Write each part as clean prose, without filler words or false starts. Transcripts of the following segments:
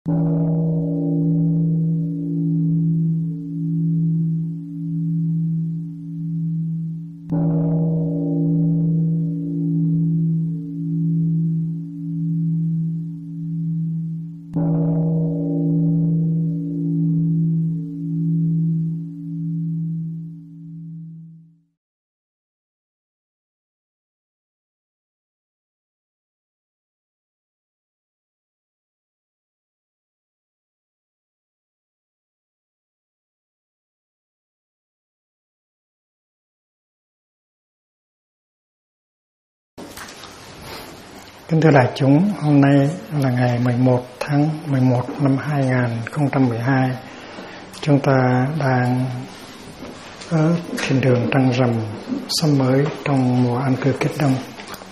Kính thưa đại chúng, hôm nay là ngày 11 tháng 11 năm 2012. Chúng ta đang ở thiên đường trăng rằm sắp mới trong mùa an cư kết đông.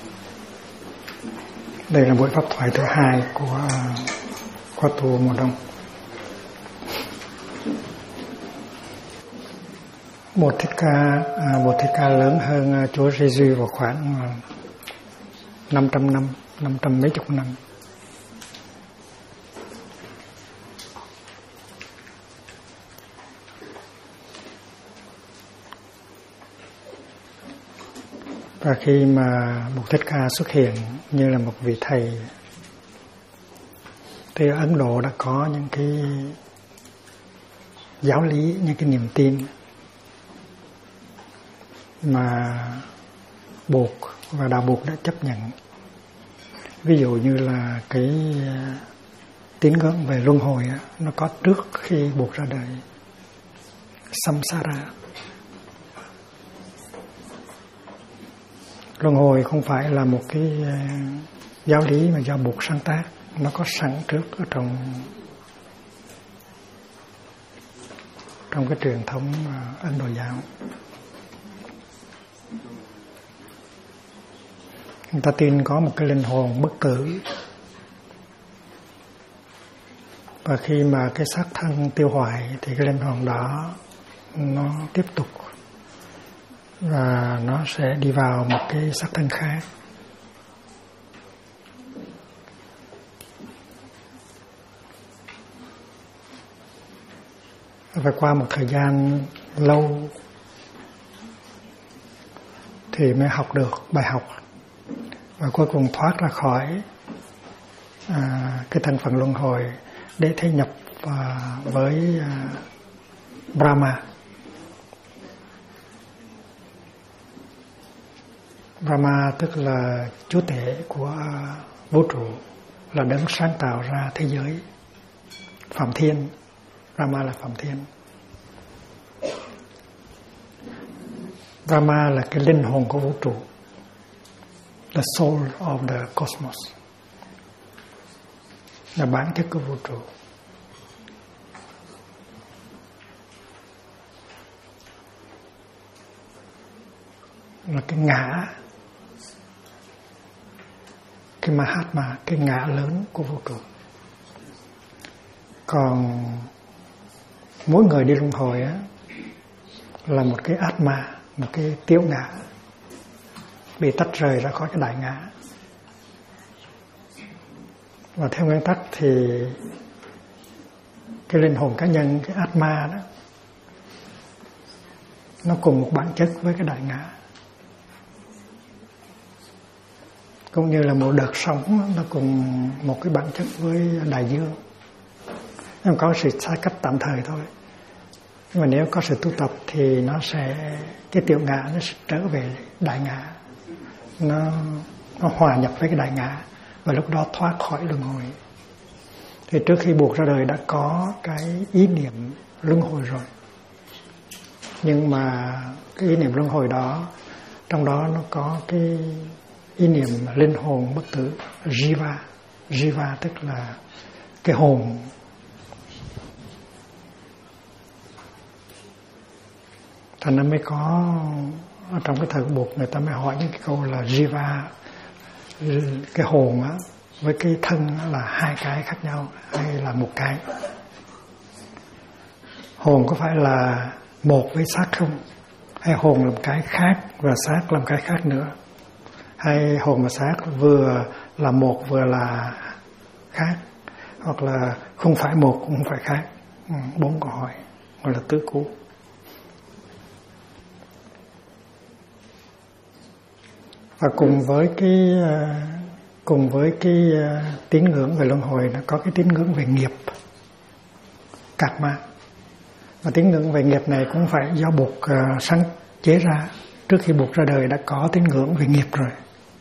Đây là buổi pháp thoại thứ hai của khóa tu mùa đông. Bồ Thích Ca lớn hơn Chúa Giêsu vào khoảng 500 năm, 500 mấy chục năm. Và khi mà Bồ Thích Ca xuất hiện như là một vị thầy, thì ở Ấn Độ đã có những cái giáo lý, những cái niềm tin mà Bụt và đạo Bụt đã chấp nhận. Ví dụ như là cái tín ngưỡng về luân hồi nó có trước khi Bụt ra đời, samsara. Luân hồi không phải là một cái giáo lý mà do Bụt sáng tác, nó có sẵn trước ở trong cái truyền thống Ấn Độ giáo. Người ta tin có một cái linh hồn bất tử, và khi mà cái xác thân tiêu hoại thì cái linh hồn đó nó tiếp tục và nó sẽ đi vào một cái xác thân khác. Và qua một thời gian lâu thì mới học được bài học, và cuối cùng thoát ra khỏi cái thân phận luân hồi để thế nhập với Brahma. Brahma tức là chúa tể của vũ trụ, là đấng sáng tạo ra thế giới Phạm Thiên. Brahma là Phạm Thiên. Brahma là cái linh hồn của vũ trụ, the soul of the cosmos, là bản chất của vũ trụ. Là cái ngã, cái Mahatma, cái ngã lớn của vũ trụ. Còn mỗi người đi luân hồi là một cái Atma, một cái tiểu ngã, bị tách rời ra khỏi cái đại ngã. Và theo nguyên tắc thì cái linh hồn cá nhân, cái Atma đó, nó cùng một bản chất với cái đại ngã. Cũng như là một đợt sóng nó cùng một cái bản chất với đại dương. Nhưng có sự xa cách tạm thời thôi. Nhưng mà nếu có sự tu tập thì nó sẽ, cái tiểu ngã nó sẽ trở về đại ngã, nó hòa nhập với cái đại ngã, và lúc đó thoát khỏi luân hồi. Thì trước khi Bụt ra đời đã có cái ý niệm luân hồi rồi, nhưng mà cái ý niệm luân hồi đó, trong đó nó có cái ý niệm linh hồn bất tử, Jiva. Jiva tức là cái hồn. Thành ra mới có ở trong cái thời của Bụt, người ta mới hỏi những cái câu là Jiva, cái hồn á, với cái thân là hai cái khác nhau hay là một cái? Hồn có phải là một với xác không? Hay hồn là một cái khác và xác là một cái khác nữa? Hay hồn và xác vừa là một vừa là khác? hoặc là không phải một cũng không phải khác. 4 câu hỏi gọi là tứ cú. Và cùng với cái tín ngưỡng về luân hồi, nó có cái tín ngưỡng về nghiệp, karma. Và tín ngưỡng về nghiệp này cũng phải do Bụt sáng chế ra. Trước khi Bụt ra đời đã có tín ngưỡng về nghiệp rồi.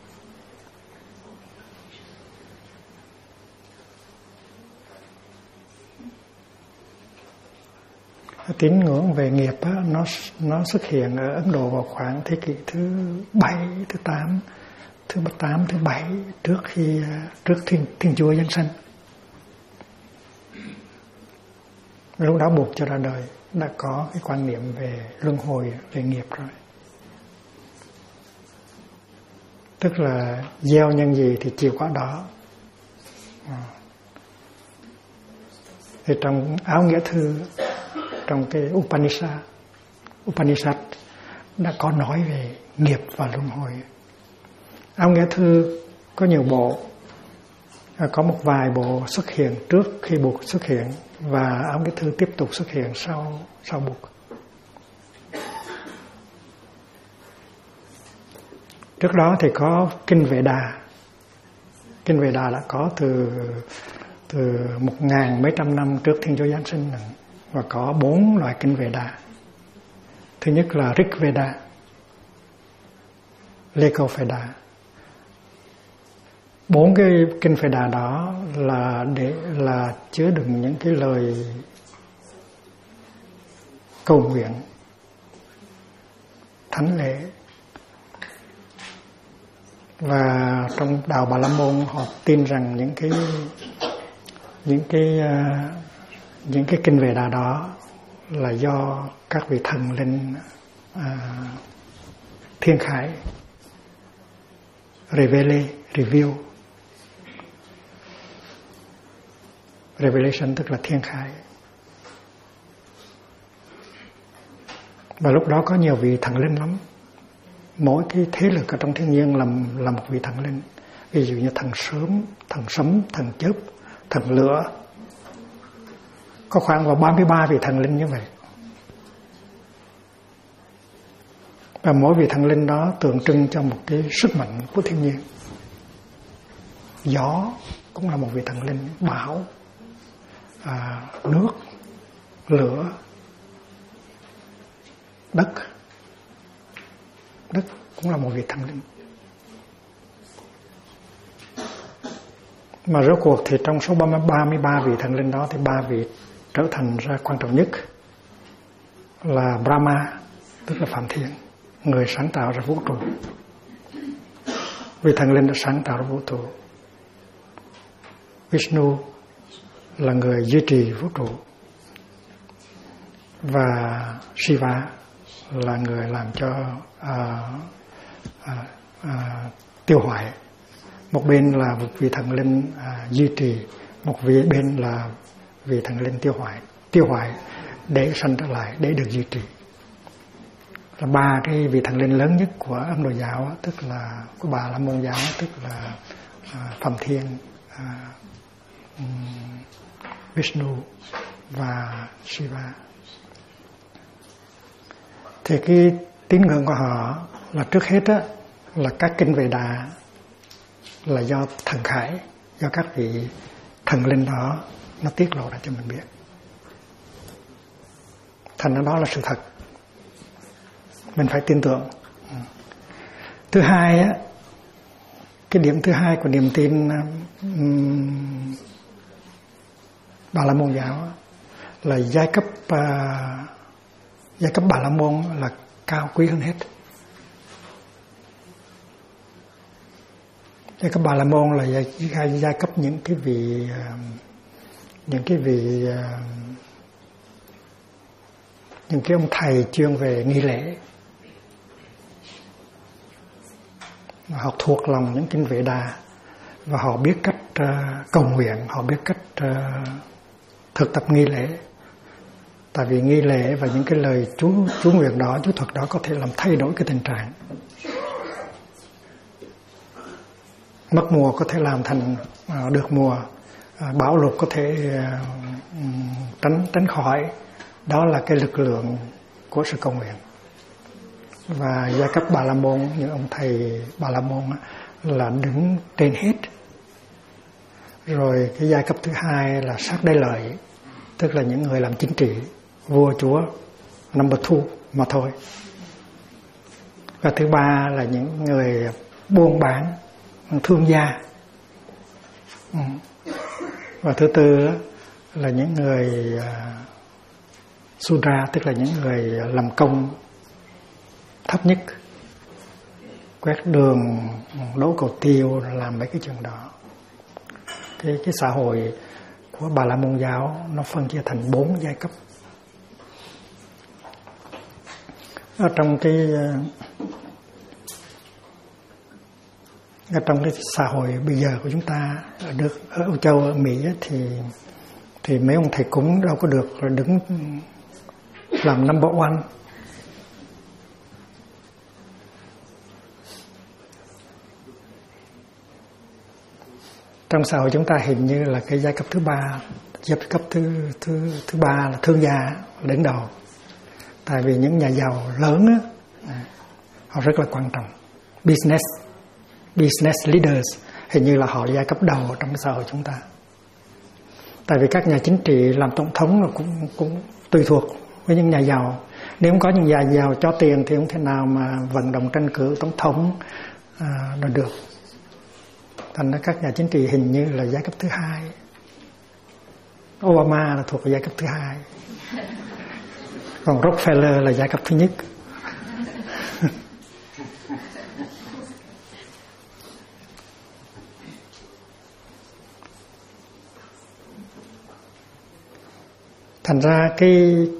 Tín ngưỡng về nghiệp á, nó xuất hiện ở Ấn Độ vào khoảng thế kỷ thứ 7, thứ 8, thứ 8, thứ 7 trước Thiên Chúa giáng sinh. Lúc đó Bụt cho ra đời đã có cái quan niệm về luân hồi, về nghiệp rồi. Tức là gieo nhân gì thì chịu quả đó. Thì trong Áo Nghĩa Thư, trong cái Upanishad đã có nói về nghiệp và luân hồi. Áo Nghĩa Thư có nhiều bộ, có một vài bộ xuất hiện trước khi Bụt xuất hiện, và Áo Nghĩa Thư tiếp tục xuất hiện sau Bụt. Trước đó thì có Kinh Vệ Đà. Kinh Vệ Đà đã có từ 1000 mấy trăm năm trước Thiên Chúa giáng sinh, và có 4 loại Kinh Vệ Đà. Thứ nhất là Rig Veda, Leko Veda. 4 cái Kinh Vệ Đà đó là chứa đựng những cái lời cầu nguyện, thánh lễ. Và trong đạo Bà La Môn họ tin rằng những cái Kinh Vệ Đà đó là do các vị thần linh thiên khải reveal. Revelation tức là thiên khải. Và lúc đó có nhiều vị thần linh lắm. Mỗi cái thế lực ở trong thiên nhiên là một vị thần linh. Ví dụ như thần sớm, thần sấm, thần chớp, thần lửa. Có khoảng vào 33 vị thần linh như vậy. Và mỗi vị thần linh đó tượng trưng cho một cái sức mạnh của thiên nhiên. Gió cũng là một vị thần linh, bão, nước, lửa, đất cũng là một vị thần linh. Mà rốt cuộc thì trong số 33 vị thần linh đó thì 3 vị trở thành ra quan trọng nhất là Brahma, tức là Phạm Thiên, người sáng tạo ra vũ trụ. Vị thần linh đã sáng tạo ra vũ trụ. Vishnu là người duy trì vũ trụ, và Shiva là người làm cho tiêu hoại. Một bên là một vị thần linh duy trì, một bên là vị thần linh tiêu hoại để sanh trở lại, để được duy trì. Là 3 cái vị thần linh lớn nhất của Ấn Độ giáo, tức là của Bà La Môn giáo, tức là Phạm Thiên, Vishnu và Shiva. Thì cái tín ngưỡng của họ là trước hết á, là các Kinh Vệ Đà là do thần khải, do các vị thần linh đó nó tiết lộ ra cho mình biết. Thành đó là sự thật, mình phải tin tưởng. Thứ hai á, cái điểm thứ hai của niềm tin Bà La Môn giáo là giai cấp Bà La Môn là cao quý hơn hết. Giai cấp Bà La Môn là giai cấp những cái ông thầy chuyên về nghi lễ. Họ thuộc lòng những Kinh Vệ Đà và họ biết cách cầu nguyện, họ biết cách thực tập nghi lễ. Tại vì nghi lễ và những cái lời chú nguyện đó, chú thuật đó có thể làm thay đổi cái tình trạng. Mất mùa có thể làm thành được mùa, bão lụt có thể tránh khỏi, đó là cái lực lượng của sự cầu nguyện. Và giai cấp Bà La Môn, những ông thầy Bà La Môn là đứng trên hết. Rồi cái giai cấp thứ hai là sát đế lợi, tức là những người làm chính trị, vua chúa, number two mà thôi. Và thứ ba là những người buôn bán, thương gia. Và thứ tư là những người Sudra, tức là những người làm công thấp nhất, quét đường, đổ cầu tiêu, làm mấy cái chuyện đó. Cái xã hội của Bà La Môn giáo nó phân chia thành 4 giai cấp. Ở trong cái xã hội bây giờ của chúng ta ở Âu Châu, ở Mỹ thì mấy ông thầy cúng đâu có được là đứng làm number one. Trong xã hội chúng ta hình như là cái giai cấp thứ ba, giai cấp thứ ba là thương gia đứng đầu. Tại vì những nhà giàu lớn á, họ rất là quan trọng. Business leaders hình như là họ giai cấp đầu trong cái xã hội chúng ta. Tại vì các nhà chính trị làm tổng thống là cũng tùy thuộc với những nhà giàu. Nếu không có những nhà giàu cho tiền thì không thể nào mà vận động tranh cử tổng thống được. Thành ra các nhà chính trị hình như là giai cấp thứ hai. Obama là thuộc về giai cấp thứ hai, còn Rockefeller là giai cấp thứ nhất. Thành ra cái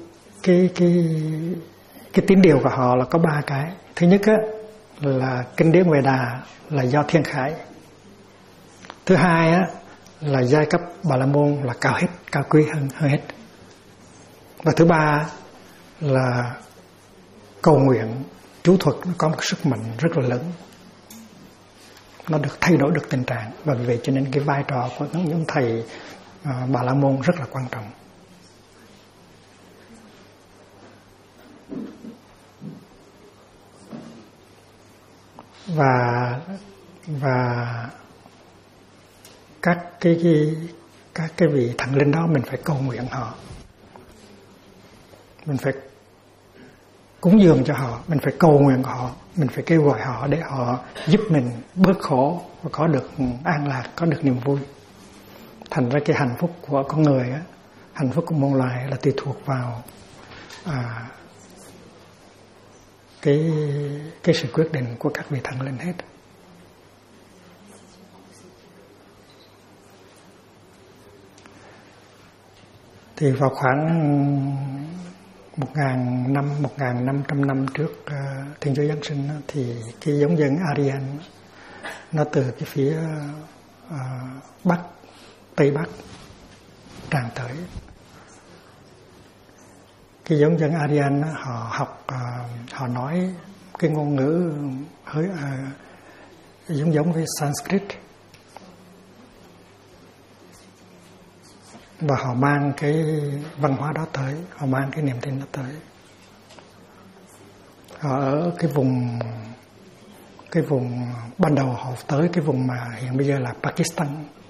tín điều của họ là có 3 cái. Thứ nhất á, là kinh điển Vệ Đà là do thiên khải. Thứ hai á, là giai cấp Bà La Môn là cao quý hơn hết. Và thứ ba là cầu nguyện, chú thuật nó có một sức mạnh rất là lớn. Nó được thay đổi được tình trạng. Và vì vậy cho nên cái vai trò của những thầy Bà La Môn rất là quan trọng. Và các cái vị thần linh đó mình phải cầu nguyện họ, mình phải cúng dường cho họ, mình phải cầu nguyện họ, mình phải kêu gọi họ để họ giúp mình bớt khổ và có được an lạc, có được niềm vui. Thành ra cái hạnh phúc của con người á, hạnh phúc của muôn loài là tùy thuộc vào cái sự quyết định của các vị thần linh hết. Thì vào khoảng 1.500 năm trước Thiên Chúa Giáng sinh thì cái giống dân Aryan nó từ cái phía Bắc, Tây Bắc tràn tới. Cái giống dân Aryan họ học, họ nói cái ngôn ngữ hơi giống với Sanskrit. Và họ mang cái văn hóa đó tới, họ mang cái niềm tin đó tới. Họ ở cái vùng ban đầu họ tới cái vùng mà hiện bây giờ là Pakistan.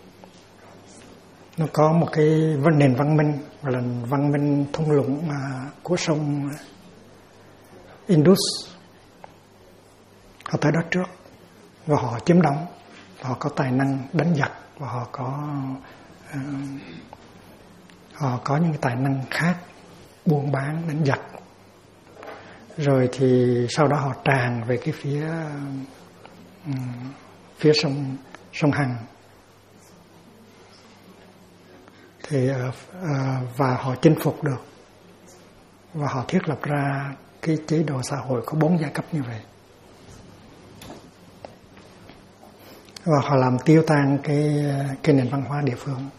Nó có một cái nền văn minh, gọi là văn minh thung lũng của sông Indus. Họ tới đó trước và họ chiếm đóng. Họ có tài năng đánh giặc và họ có những cái tài năng khác, buôn bán, đánh giặc. Rồi thì sau đó họ tràn về cái phía sông Hằng. Thì và họ chinh phục được và họ thiết lập ra cái chế độ xã hội có 4 giai cấp như vậy. Và họ làm tiêu tan cái nền văn hóa địa phương.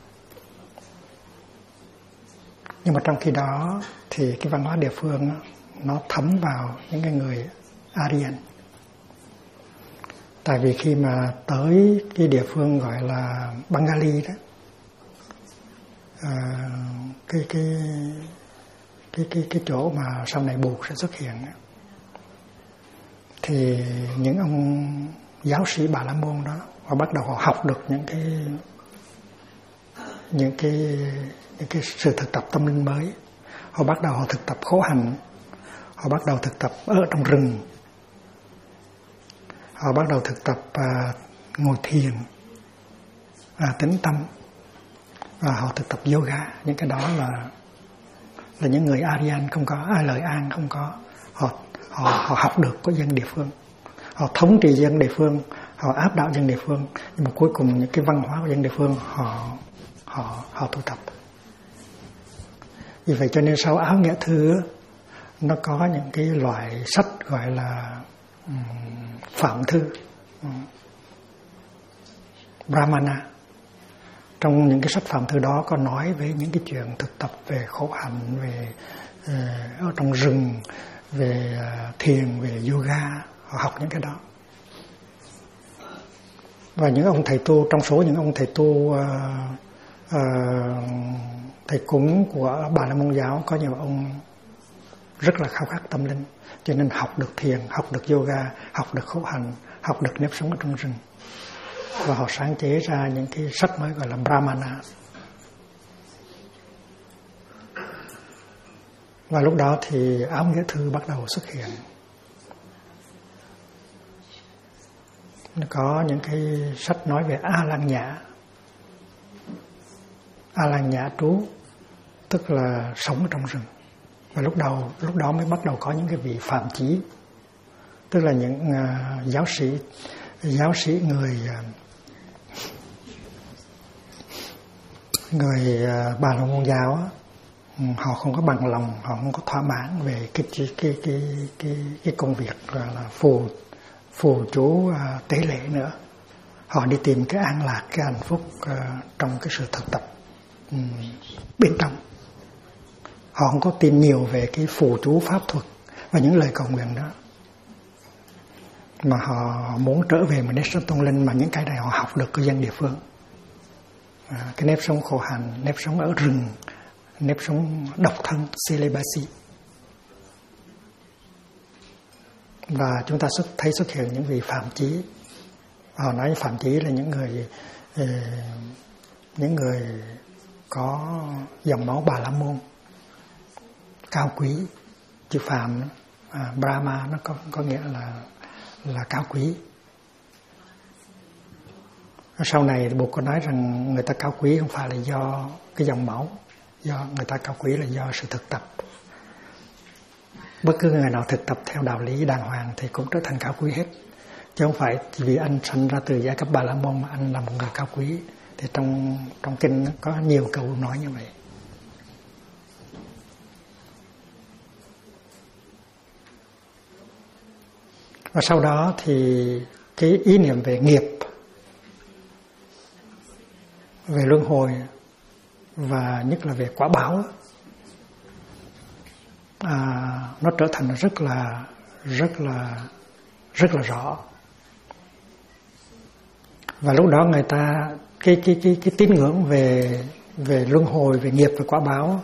Nhưng mà trong khi đó thì cái văn hóa địa phương nó thấm vào những cái người Aryan. Tại vì khi mà tới cái địa phương gọi là Bengali đó, cái chỗ mà sau này Bụt sẽ xuất hiện. Thì những ông giáo sĩ Bà La Môn đó, họ bắt đầu họ học được những cái sự thực tập tâm linh mới. Họ bắt đầu họ thực tập khổ hạnh, họ bắt đầu thực tập ở trong rừng, họ bắt đầu thực tập ngồi thiền, tĩnh tâm, và họ thực tập yoga. Những cái đó là những người Aryan không có, Lợi An không có. Họ học được của dân địa phương, họ thống trị dân địa phương, họ áp đảo dân địa phương, nhưng mà cuối cùng những cái văn hóa của dân địa phương họ tu tập. Vì vậy cho nên sau Áo Nghĩa Thư nó có những cái loại sách gọi là phạm thư, Brahmana. Trong những cái sách phạm thư đó có nói về những cái chuyện thực tập về khổ hạnh, về ở trong rừng, về thiền, về yoga. Họ học những cái đó. Và những ông thầy tu, trong số những ông thầy tu thầy cúng của Bà La Môn giáo, có nhiều ông rất là khao khát tâm linh, cho nên học được thiền, học được yoga, học được khổ hạnh, học được nếp sống ở trong rừng. Và họ sáng chế ra những cái sách mới gọi là Brahmana. Và lúc đó thì Áo Nghĩa Thư bắt đầu xuất hiện. Có những cái sách nói về A Lan Nhã. A Lan Nhã trú, tức là sống ở trong rừng. Và lúc đó mới bắt đầu có những cái vị phạm chí, tức là những giáo sĩ người Bà La Môn giáo. Họ không có bằng lòng, họ không có thỏa mãn về cái công việc là phù chú tế lễ nữa. Họ đi tìm cái an lạc, cái hạnh phúc trong cái sự thực tập bên trong. Họ không có tin nhiều về cái phù chú pháp thuật và những lời cầu nguyện đó, mà họ muốn trở về một nếp sống tâm linh, mà những cái này họ học được của dân địa phương. Cái nếp sống khổ hạnh, nếp sống ở rừng, nếp sống độc thân, celibacy. Và chúng ta thấy xuất hiện những vị phạm chí. Họ nói phạm chí là những người có dòng máu Bà La Môn cao quý. Chữ phạm Brahma nó có nghĩa là cao quý. Sau này Bụt có nói rằng người ta cao quý không phải là do cái dòng máu, do người ta cao quý là do sự thực tập. Bất cứ người nào thực tập theo đạo lý đàng hoàng thì cũng trở thành cao quý hết, chứ không phải vì anh sinh ra từ giai cấp Bà La Môn mà anh là một người cao quý. Thì trong kinh có nhiều câu nói như vậy. Và sau đó thì cái ý niệm về nghiệp, về luân hồi và nhất là về quả báo nó trở thành rất là rõ. Và lúc đó người ta cái tín ngưỡng về luân hồi, về nghiệp, về quả báo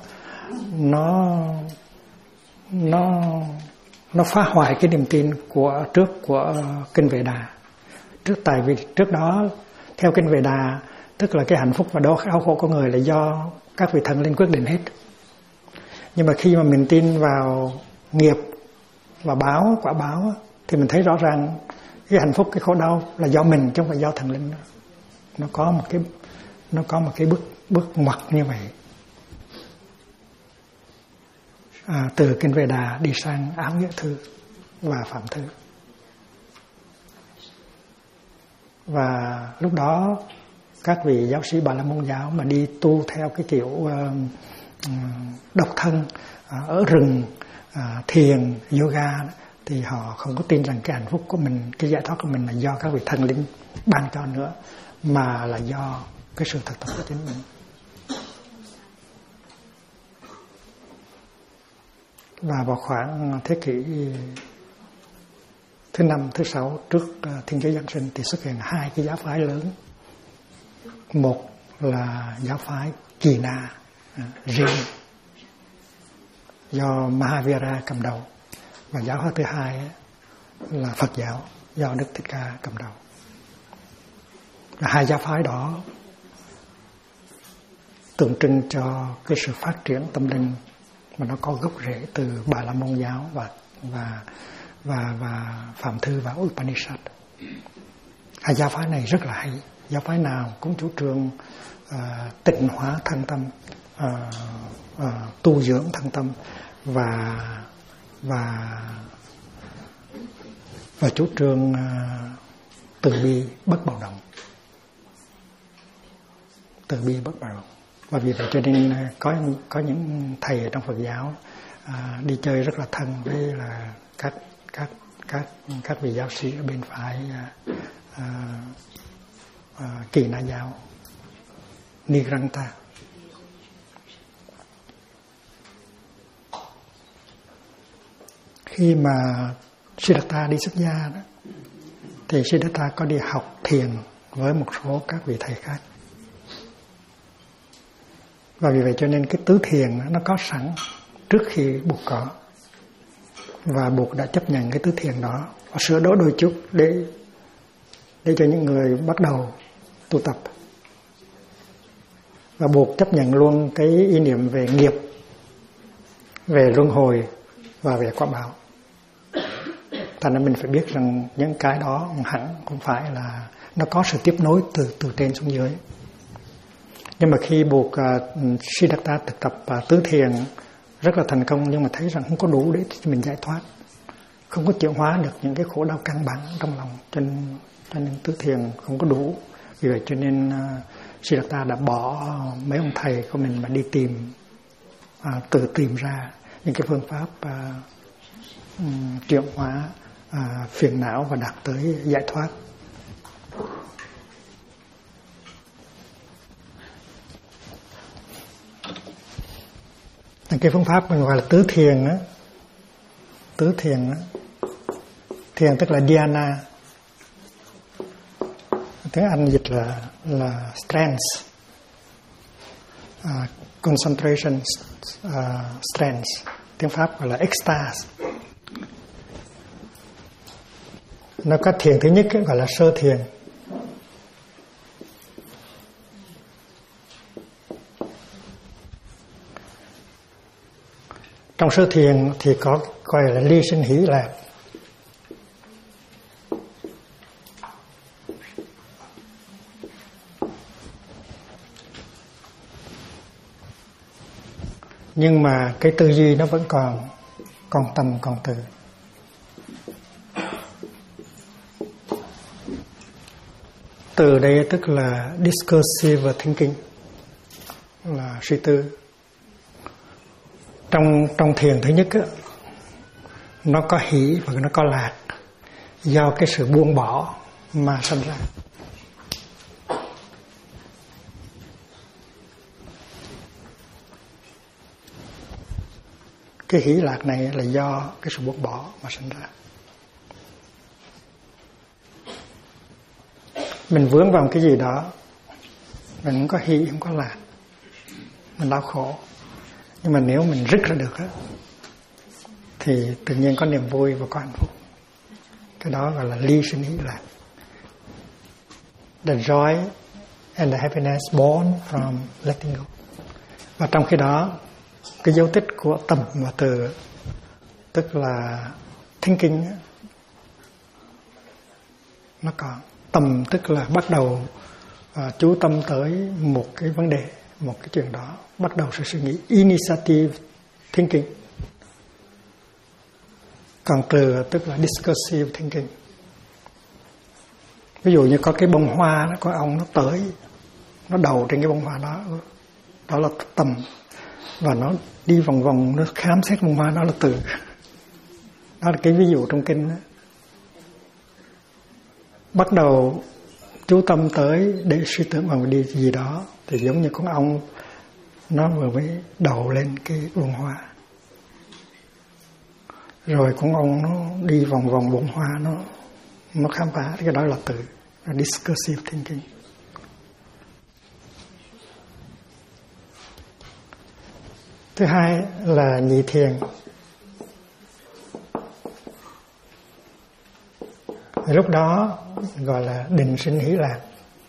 nó phá hoại cái niềm tin của kinh Vệ Đà. Tại vì trước đó theo kinh Vệ Đà, tức là cái hạnh phúc và đau khổ của người là do các vị thần linh quyết định hết. Nhưng mà khi mà mình tin vào nghiệp và quả báo thì mình thấy rõ ràng cái hạnh phúc, cái khổ đau là do mình chứ không phải do thần linh. Nó có một cái bước ngoặt như vậy. Từ kinh Vệ Đà đi sang Áo Nghĩa Thư và Phạm Thư. Và lúc đó các vị giáo sĩ Bà La Môn giáo mà đi tu theo cái kiểu độc thân, ở rừng, thiền, yoga thì họ không có tin rằng cái hạnh phúc của mình, cái giải thoát của mình là do các vị thần linh ban cho nữa, mà là do cái sự thực tập của chính mình. Và vào khoảng thế kỷ thứ 5, thứ 6 trước Thiên Chúa Giáng sinh thì xuất hiện hai cái giáo phái lớn. Một là giáo phái Kỳ Na, riêng do Mahavira cầm đầu, và giáo hóa thứ hai là Phật giáo do Đức Thích Ca cầm đầu. Và hai giáo phái đó tượng trưng cho cái sự phát triển tâm linh mà nó có gốc rễ từ Bà La Môn giáo và Phạm Thư và Upanishad. Hai giáo phái này rất là hay. Giáo phái nào cũng chủ trương tịnh hóa thân tâm, tu dưỡng thân tâm và chủ trương từ bi bất bạo động. Từ bi bất bạo động. Và vì vậy cho nên có những thầy ở trong Phật giáo đi chơi rất là thân với là các vị giáo sĩ ở bên phải Kỳ Na giáo, Niranta. Khi mà Siddhartha đi xuất gia đó, thì Siddhartha có đi học thiền với một số các vị thầy khác. Và vì vậy cho nên cái tứ thiền nó có sẵn trước khi Bụt có. Và Bụt đã chấp nhận cái tứ thiền đó và sửa đổi đôi chút để cho những người bắt đầu tu tập. Và Bụt chấp nhận luôn cái ý niệm về nghiệp, về luân hồi và về quả báo. Thành ra mình phải biết rằng những cái đó hẳn không phải là nó có sự tiếp nối từ trên xuống dưới. Nhưng mà khi Bụt Siddhartha thực tập tứ thiền rất là thành công, nhưng mà thấy rằng không có đủ để cho mình giải thoát, không có chuyển hóa được những cái khổ đau căn bản trong lòng, cho nên tứ thiền không có đủ. Vì vậy cho nên Siddhartha đã bỏ mấy ông thầy của mình mà đi tự tìm ra những cái phương pháp chuyển hóa phiền não và đạt tới giải thoát. Cái phương pháp mình gọi là tứ thiền á, thiền tức là dhyana, tiếng Anh dịch là strength, concentration, strength, tiếng Pháp gọi là extase. Nó có thiền thứ nhất gọi là sơ thiền. Trong sơ thiền thì có gọi là ly sinh hỷ lạc. Nhưng mà cái tư duy nó vẫn còn tâm còn từ. Từ đây tức là discursive thinking, là suy tư. Trong thiền thứ nhất á, nó có hỷ và nó có lạc, do cái sự buông bỏ mà sinh ra. Cái hỷ lạc này là do cái sự buông bỏ mà sinh ra. Mình vướng vào cái gì đó, mình không có hỷ, không có lạc, mình đau khổ. Nhưng mà nếu mình rứt ra được á, thì tự nhiên có niềm vui và có hạnh phúc. Cái đó gọi là ly sinh hỷ lạc. The joy and the happiness born from letting go. Và trong khi đó, cái dấu tích của tâm và từ, tức là thinking, nó còn. Tâm tức là bắt đầu chú tâm tới một cái vấn đề, một cái chuyện đó, bắt đầu sự suy nghĩ, initiative thinking. Còn từ tức là discursive thinking. Ví dụ như có cái bông hoa, có ông nó tới, nó đầu trên cái bông hoa đó, đó là tâm. Và nó đi vòng vòng, nó khám xét bông hoa, đó là từ. Đó là cái ví dụ trong kinh đó. Bắt đầu chú tâm tới để suy tưởng vào đi gì đó, thì giống như con ong nó vừa mới đầu lên cái bông hoa, rồi con ong nó đi vòng vòng bông hoa, nó khám phá. Cái đó là từ, là discursive thinking. Thứ hai là nhị thiền. Thì lúc đó gọi là định sinh hỷ lạc.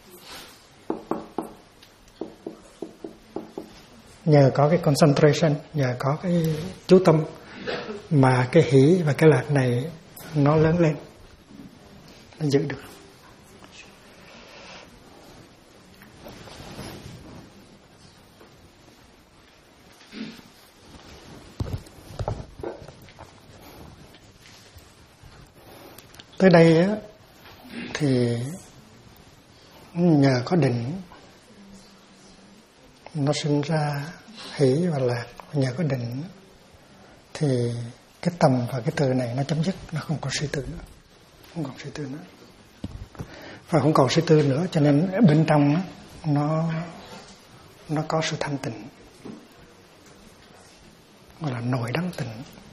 Nhờ có cái concentration, nhờ có cái chú tâm mà cái hỷ và cái lạc này nó lớn lên, nó giữ được. Tới đây á, thì nhờ có định nó sinh ra hỷ và lạc. Nhờ có định thì cái tầm và cái từ này nó chấm dứt, nó không còn suy tư nữa, không còn suy tư nữa, và không còn suy tư nữa, cho nên bên trong á, nó có sự thanh tịnh, gọi là nội đắng tịnh.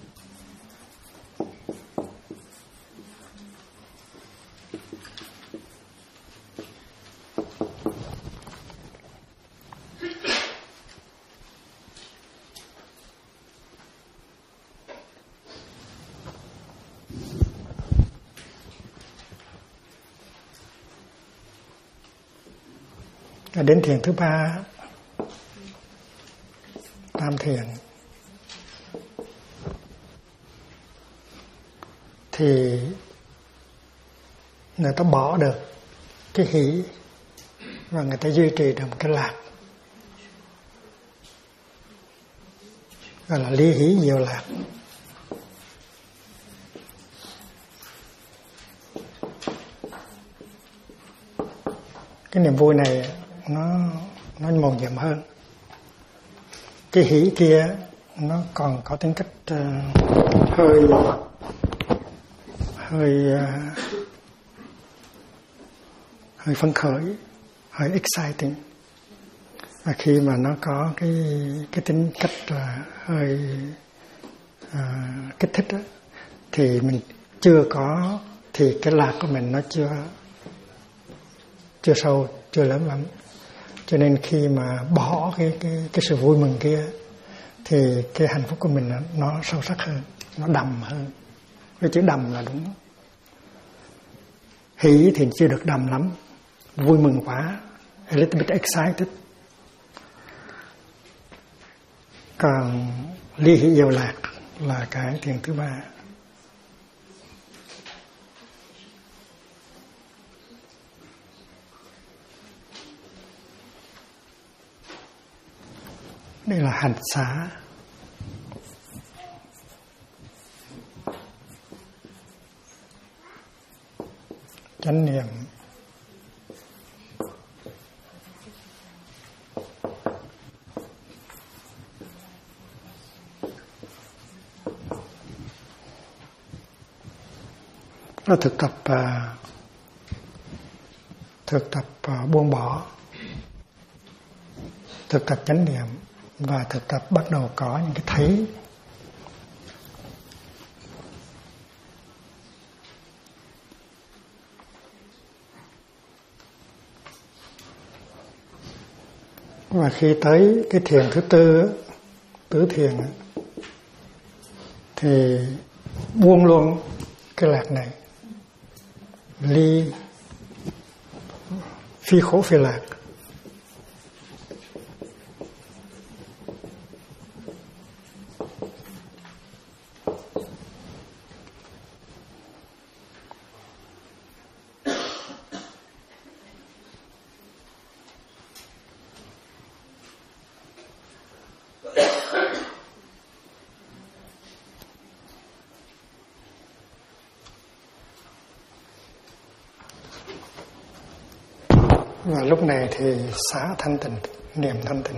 Đến thiền thứ ba, tam thiền, thì người ta bỏ được cái hỷ và người ta duy trì được cái lạc, gọi là ly hỷ diệu lạc. Cái niềm vui này nó màu nhiệm hơn. Cái hỷ kia nó còn có tính cách hơi phấn khởi, hơi exciting. Và khi mà nó có cái tính cách hơi kích thích đó, thì mình chưa có, thì cái lạc của mình nó chưa sâu, chưa lớn lắm. Cho nên khi mà bỏ cái sự vui mừng kia thì cái hạnh phúc của mình nó sâu sắc hơn, nó đầm hơn. Cái chữ đầm là đúng. Hỷ thì chưa được đầm lắm, vui mừng quá, a little bit excited. Còn ly hỷ diệu lạc là cái thiền thứ ba. Đây là hành xả. Chánh niệm. Nó thực tập buông bỏ, thực tập chánh niệm, và thực tập bắt đầu có những cái thấy. Và khi tới cái thiền thứ tư, tứ thiền, thì buông luôn cái lạc này, ly phi khổ phi lạc. Và lúc này thì xả thanh tịnh, niệm thanh tịnh.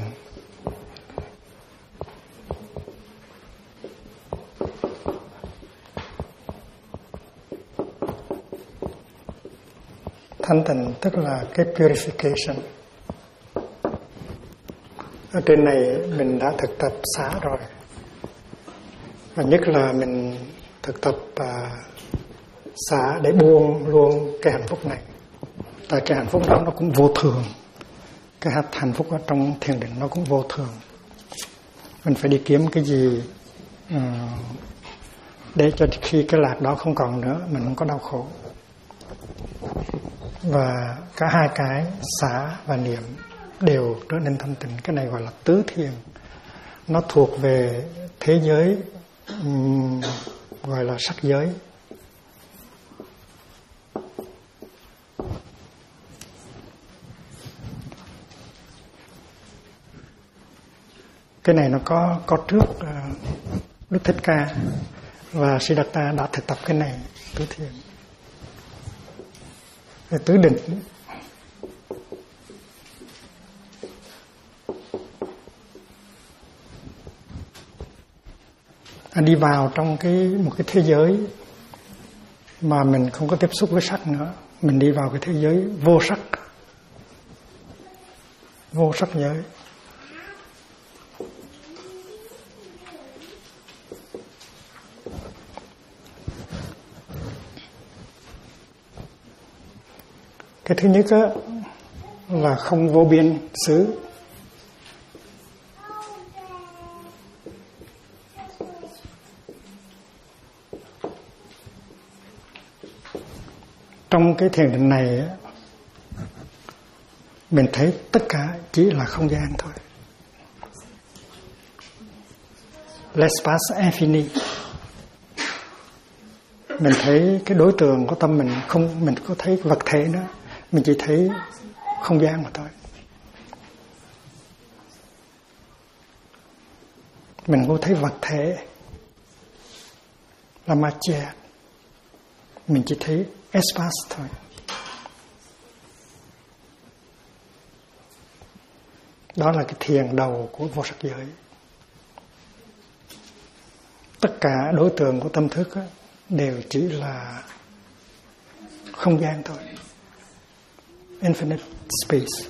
Thanh tịnh tức là cái purification. Ở trên này mình đã thực tập xả rồi. Và nhất là mình thực tập xả để buông luôn cái hạnh phúc này. Tại cái hạnh phúc đó nó cũng vô thường. Cái hạnh phúc ở trong thiền định nó cũng vô thường. Mình phải đi kiếm cái gì để cho khi cái lạc đó không còn nữa, mình không có đau khổ. Và cả hai cái xả và niệm đều trở nên thanh tịnh. Cái này gọi là tứ thiền. Nó thuộc về thế giới gọi là sắc giới. Cái này nó có trước Đức Thích Ca và Siddhartha đã thực tập cái này, tứ thiền. Về tứ định. Đi vào trong một cái thế giới mà mình không có tiếp xúc với sắc nữa, mình đi vào cái thế giới vô sắc giới. Cái thứ nhất á, là không vô biên xứ. Trong cái thiền định này mình thấy tất cả chỉ là không gian thôi. L'espace infini. Mình thấy cái đối tượng của tâm mình không, mình có thấy vật thể nữa, mình chỉ thấy không gian mà thôi. Mình không thấy vật thể là matière, mình chỉ thấy espace thôi. Đó là cái thiền đầu của vô sắc giới. Tất cả đối tượng của tâm thức đều chỉ là không gian thôi. Infinite space.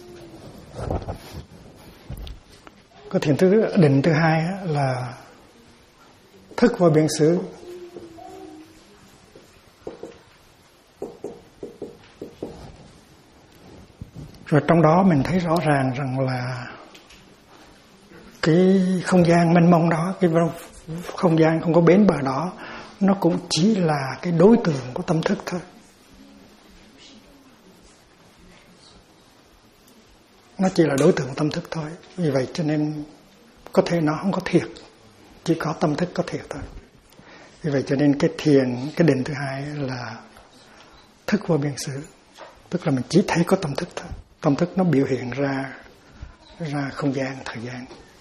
Có thiền định thứ hai là thức vô biên xứ. Rồi trong đó mình thấy rõ ràng rằng là cái không gian mênh mông đó, cái không gian không có bến bờ đó, nó cũng chỉ là cái đối tượng của tâm thức thôi. Nó chỉ là đối tượng của tâm thức thôi. Vì vậy cho nên có thể nó không có thiệt, chỉ có tâm thức có thiệt thôi. Vì vậy cho nên cái thiền, cái định thứ hai là thức vô biên xứ. Tức là mình chỉ thấy có tâm thức thôi. Tâm thức nó biểu hiện ra không gian, thời gian.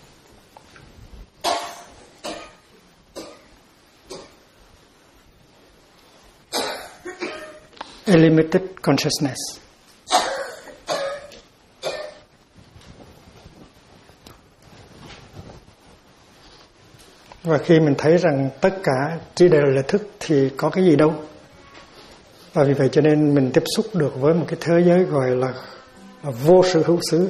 Limited consciousness. Và khi mình thấy rằng tất cả chỉ đều là thức thì có cái gì đâu. Và vì vậy cho nên mình tiếp xúc được với một cái thế giới gọi là vô sự hữu xứ.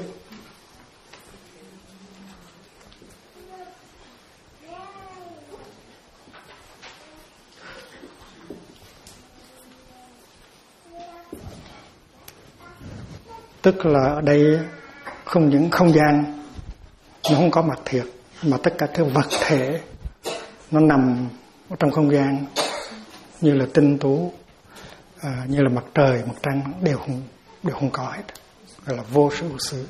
Tức là ở đây không những không gian nó không có mặt thiệt, mà tất cả các vật thể nó nằm ở trong không gian, như là tinh tú, như là mặt trời, mặt trăng đều không có hết, gọi là vô sự hữu xứ.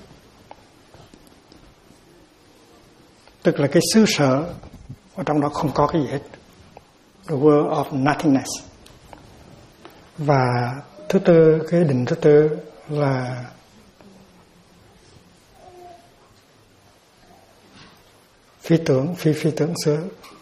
Tức là cái xứ sở ở trong đó không có cái gì hết, the world of nothingness. Và thứ tư, cái định thứ tư là phi tưởng xứ.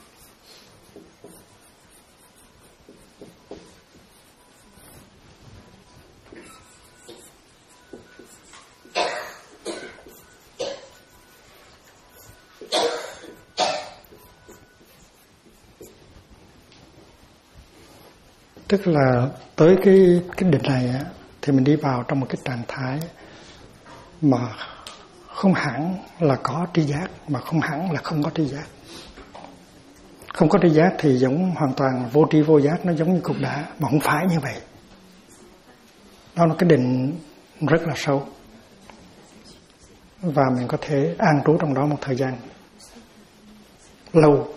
Tức là tới cái định này á, thì mình đi vào trong một cái trạng thái mà không hẳn là có tri giác, mà không hẳn là không có tri giác. Không có tri giác thì giống hoàn toàn vô tri vô giác, nó giống như cục đá, mà không phải như vậy. Đó là cái định rất là sâu, và mình có thể an trú trong đó một thời gian. lâu.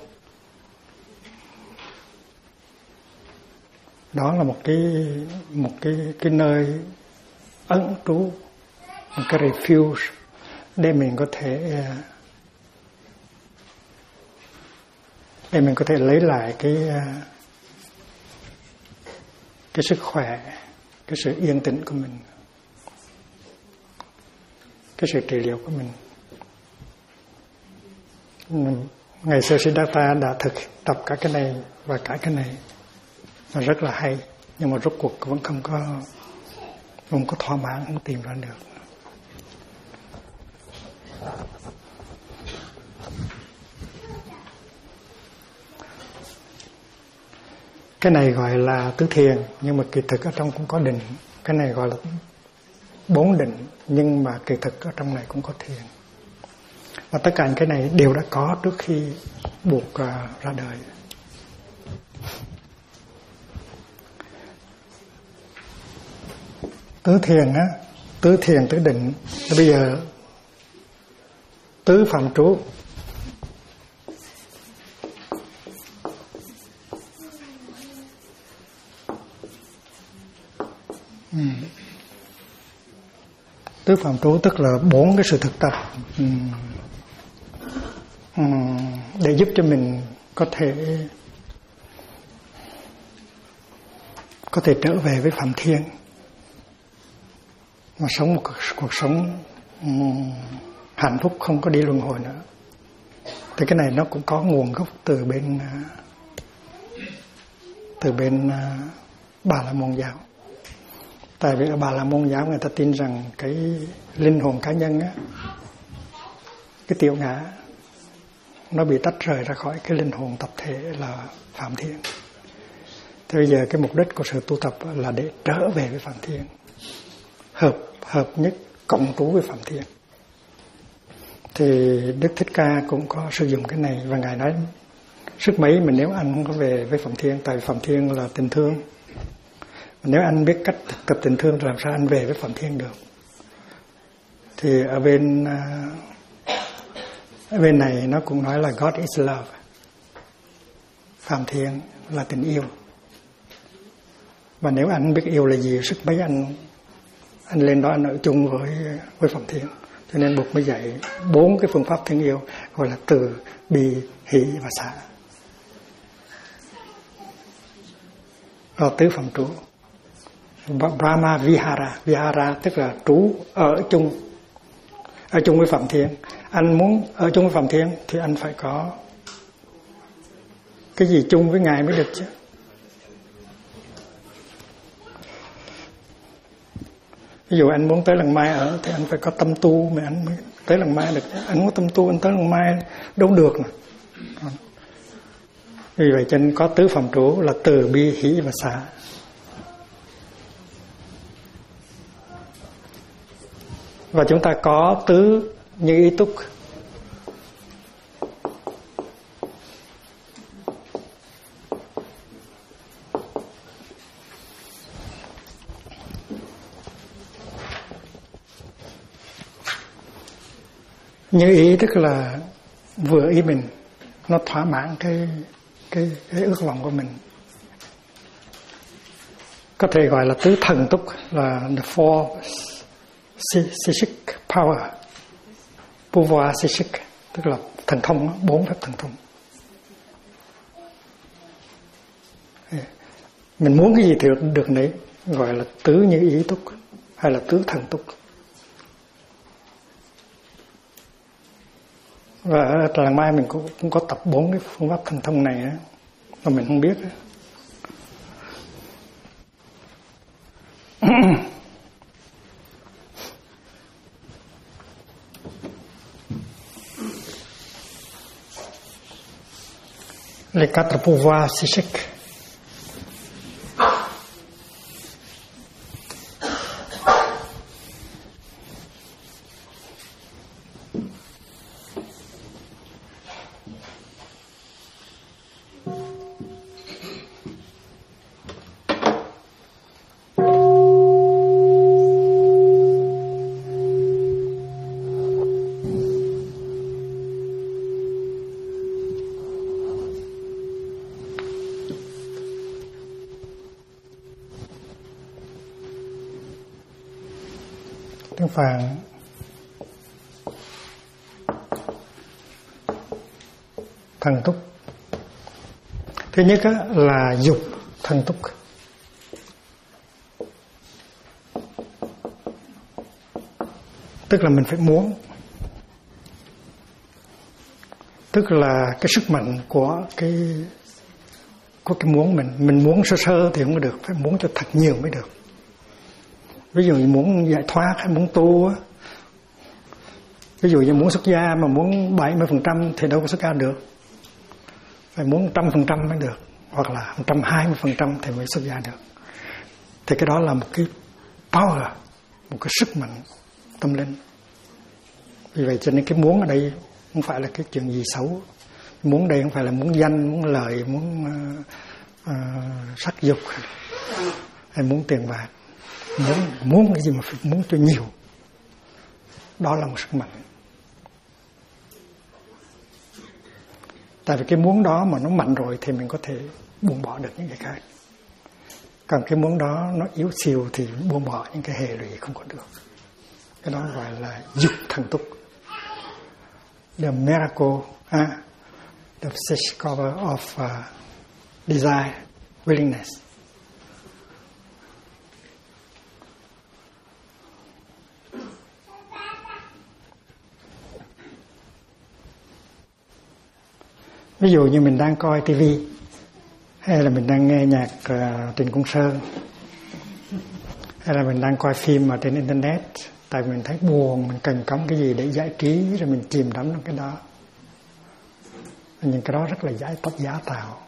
Đó là một cái nơi ẩn trú, một cái refuge để mình có thể lấy lại cái sức khỏe, cái sự yên tĩnh của mình, cái sự trị liệu của mình. Ngày xưa Siddhartha đã thực tập cả cái này và cả cái này, nó rất là hay, nhưng mà rốt cuộc vẫn không có thỏa mãn, không tìm ra được. Cái này gọi là tứ thiền, nhưng mà kỳ thực ở trong cũng có định. Cái này gọi là 4 định, nhưng mà kỳ thực ở trong này cũng có thiền. Và tất cả cái này đều đã có trước khi buộc ra đời. Tứ thiền á, tứ thiền tứ định. Bây giờ tứ phạm trú. Tứ phạm trú tức là 4 cái sự thực tập để giúp cho mình có thể trở về với phạm thiên, mà sống một cuộc sống hạnh phúc, không có đi luân hồi nữa. Thì cái này nó cũng có nguồn gốc từ bên Bà La Môn giáo. Tại vì ở Bà La Môn giáo người ta tin rằng cái linh hồn cá nhân á, cái tiểu ngã, nó bị tách rời ra khỏi cái linh hồn tập thể là phạm thiên. Thế bây giờ cái mục đích của sự tu tập là để trở về với phạm thiên, hợp nhất cộng trú với phạm thiên. Thì Đức Thích Ca cũng có sử dụng cái này, và Ngài nói sức mấy mà nếu anh không có về với phạm thiên, tại phạm thiên là tình thương. Nếu anh biết cách thực tập tình thương, làm sao anh về với phạm thiên được? Thì ở bên này nó cũng nói là God is love, phạm thiên là tình yêu. Và nếu anh biết yêu là gì, sức mấy anh lên đó anh ở chung với phạm thiên. Cho nên Bụt mới dạy 4 cái phương pháp thương yêu, gọi là từ, bi, hỷ và xả. Rồi tứ phạm trú. Brahma Vihara. Vihara tức là trú, ở chung với phạm thiên. Anh muốn ở chung với phạm thiên thì anh phải có cái gì chung với Ngài mới được chứ. Ví dụ anh muốn tới Làng Mai ở thì anh phải có tâm tu mà anh mới tới Làng Mai được. Anh muốn tâm tu anh tới Làng Mai đâu được nè. Vì vậy cho nên có tứ phạm trú là từ, bi, hỷ và xả. Và chúng ta có tứ như ý túc. Như ý tức là vừa ý mình, nó thỏa mãn cái ước vọng của mình. Có thể gọi là tứ thần túc, là the four psychic power, pouvoir psychic, tức là thần thông, 4 phép thần thông. Mình muốn cái gì thì được nấy, gọi là tứ như ý túc hay là tứ thần túc. Và ở Làng Mai mình cũng có tập 4 cái phương pháp thần thông này á, mà mình không biết á. Les 4 pouvoirs psychiques. Tiếng Phạn thần túc. Thứ nhất là dục thần túc. Tức là mình phải muốn. Tức là cái sức mạnh của cái muốn mình muốn sơ sơ thì không có được, phải muốn cho thật nhiều mới được. Ví dụ như muốn giải thoát hay muốn tu á, ví dụ như muốn xuất gia mà muốn 70% thì đâu có xuất gia được, phải muốn 100% mới được, hoặc là 120% thì mới xuất gia được. Thì cái đó là một cái power, một cái sức mạnh tâm linh. Vì vậy cho nên cái muốn ở đây không phải là cái chuyện gì xấu. Muốn đây không phải là muốn danh, muốn lợi, muốn sắc dục hay muốn tiền bạc. Muốn cái gì mà phải muốn cho nhiều. Đó là một sức mạnh. Tại vì cái muốn đó mà nó mạnh rồi thì mình có thể buông bỏ được những cái khác. Còn cái muốn đó nó yếu xìu thì buông bỏ những cái hệ lụy không có được. Cái đó gọi là dục thần túc. The miracle, the discover of desire, willingness. Ví dụ như mình đang coi TV hay là mình đang nghe nhạc Trịnh Công Sơn hay là mình đang coi phim ở trên internet, tại mình thấy buồn, mình cần có cái gì để giải trí rồi mình chìm đắm trong cái đó. Những cái đó rất là giá tạo.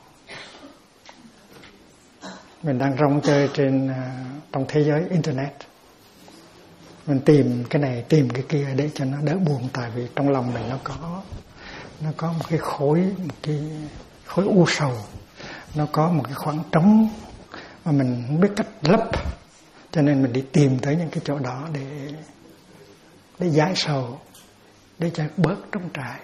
Mình đang rong chơi trong thế giới internet, mình tìm cái này tìm cái kia để cho nó đỡ buồn, tại vì trong lòng mình nó có một cái khối u sầu, nó có một cái khoảng trống mà mình không biết cách lấp, cho nên mình đi tìm tới những cái chỗ đó để giải sầu, để cho bớt trống trải.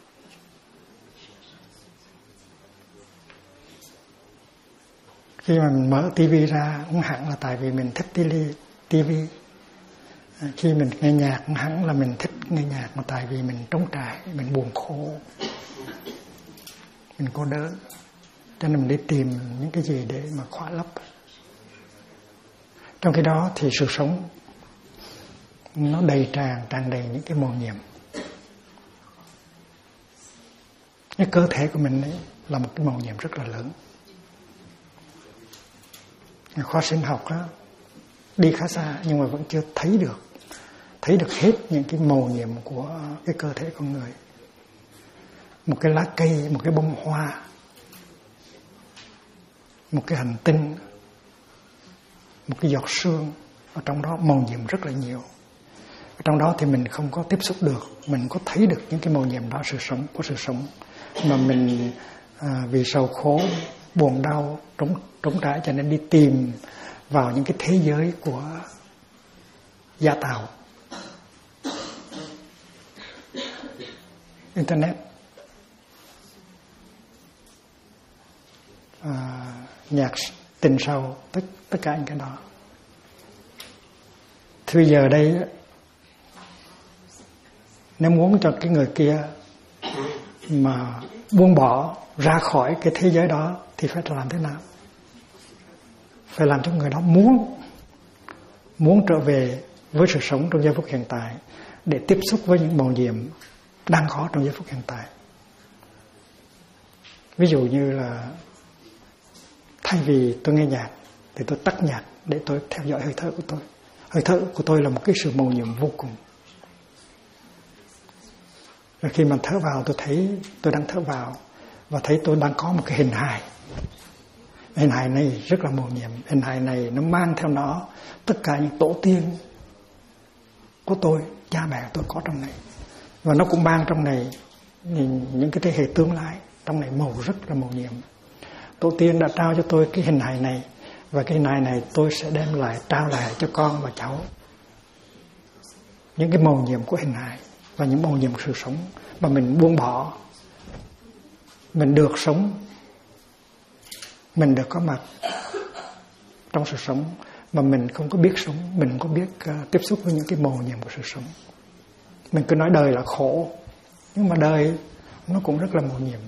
Khi mà mình mở tivi ra cũng hẳn là tại vì mình thích tivi. Khi mình nghe nhạc cũng hẳn là mình thích nghe nhạc, mà tại vì mình trống trải, mình buồn khổ, mình cô đơn, cho nên mình đi tìm những cái gì để mà khỏa lấp. Trong khi đó thì sự sống nó tràn đầy những cái màu nhiệm. Cái cơ thể của mình ấy là một cái màu nhiệm rất là lớn. Khoa sinh học đó, đi khá xa nhưng mà vẫn chưa thấy được hết những cái màu nhiệm của cái cơ thể con người. Một cái lá cây, một cái bông hoa, một cái hành tinh, một cái giọt sương, ở trong đó màu nhiệm rất là nhiều. Ở trong đó thì mình không có tiếp xúc được, mình có thấy được những cái màu nhiệm đó, sự sống mà mình vì sầu khổ, buồn đau, trống trải cho nên đi tìm vào những cái thế giới của gia tạo, internet, nhạc tình sâu, tất cả những cái đó. Thì bây giờ đây nếu muốn cho cái người kia mà buông bỏ ra khỏi cái thế giới đó thì phải làm thế nào? Phải làm cho người đó muốn trở về với sự sống trong giây phút hiện tại, để tiếp xúc với những màu nhiệm đang có trong giây phút hiện tại. Ví dụ như là thay vì tôi nghe nhạc thì tôi tắt nhạc để tôi theo dõi hơi thở của tôi. Hơi thở của tôi là một cái sự màu nhiệm vô cùng. Rồi khi mà thở vào, tôi thấy tôi đang thở vào và thấy tôi đang có một cái hình hài. Hình hài này rất là màu nhiệm. Hình hài này nó mang theo nó tất cả những tổ tiên của tôi, cha mẹ tôi có trong này. Và nó cũng mang trong này những cái thế hệ tương lai. Trong này màu rất là màu nhiệm. Tổ tiên đã trao cho tôi cái hình hài này, và cái hình hài này tôi sẽ trao lại cho con và cháu. Những cái màu nhiệm của hình hài và những màu nhiệm của sự sống mà mình buông bỏ, mình được sống, mình được có mặt trong sự sống, mà mình không có biết sống, mình không có biết tiếp xúc với những cái mầu nhiệm của sự sống. Mình cứ nói đời là khổ, nhưng mà đời nó cũng rất là mầu nhiệm.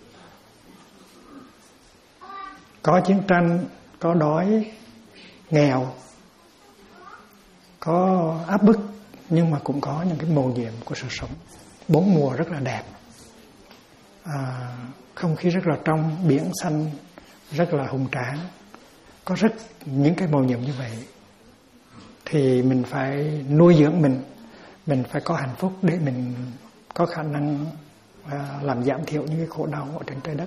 Có chiến tranh, có đói, nghèo, có áp bức, nhưng mà cũng có những cái mầu nhiệm của sự sống. 4 mùa rất là đẹp, không khí rất là trong, biển xanh rất là hùng tráng. Có rất những cái mầu nhiệm như vậy thì mình phải nuôi dưỡng mình phải có hạnh phúc để mình có khả năng làm giảm thiểu những cái khổ đau ở trên trái đất.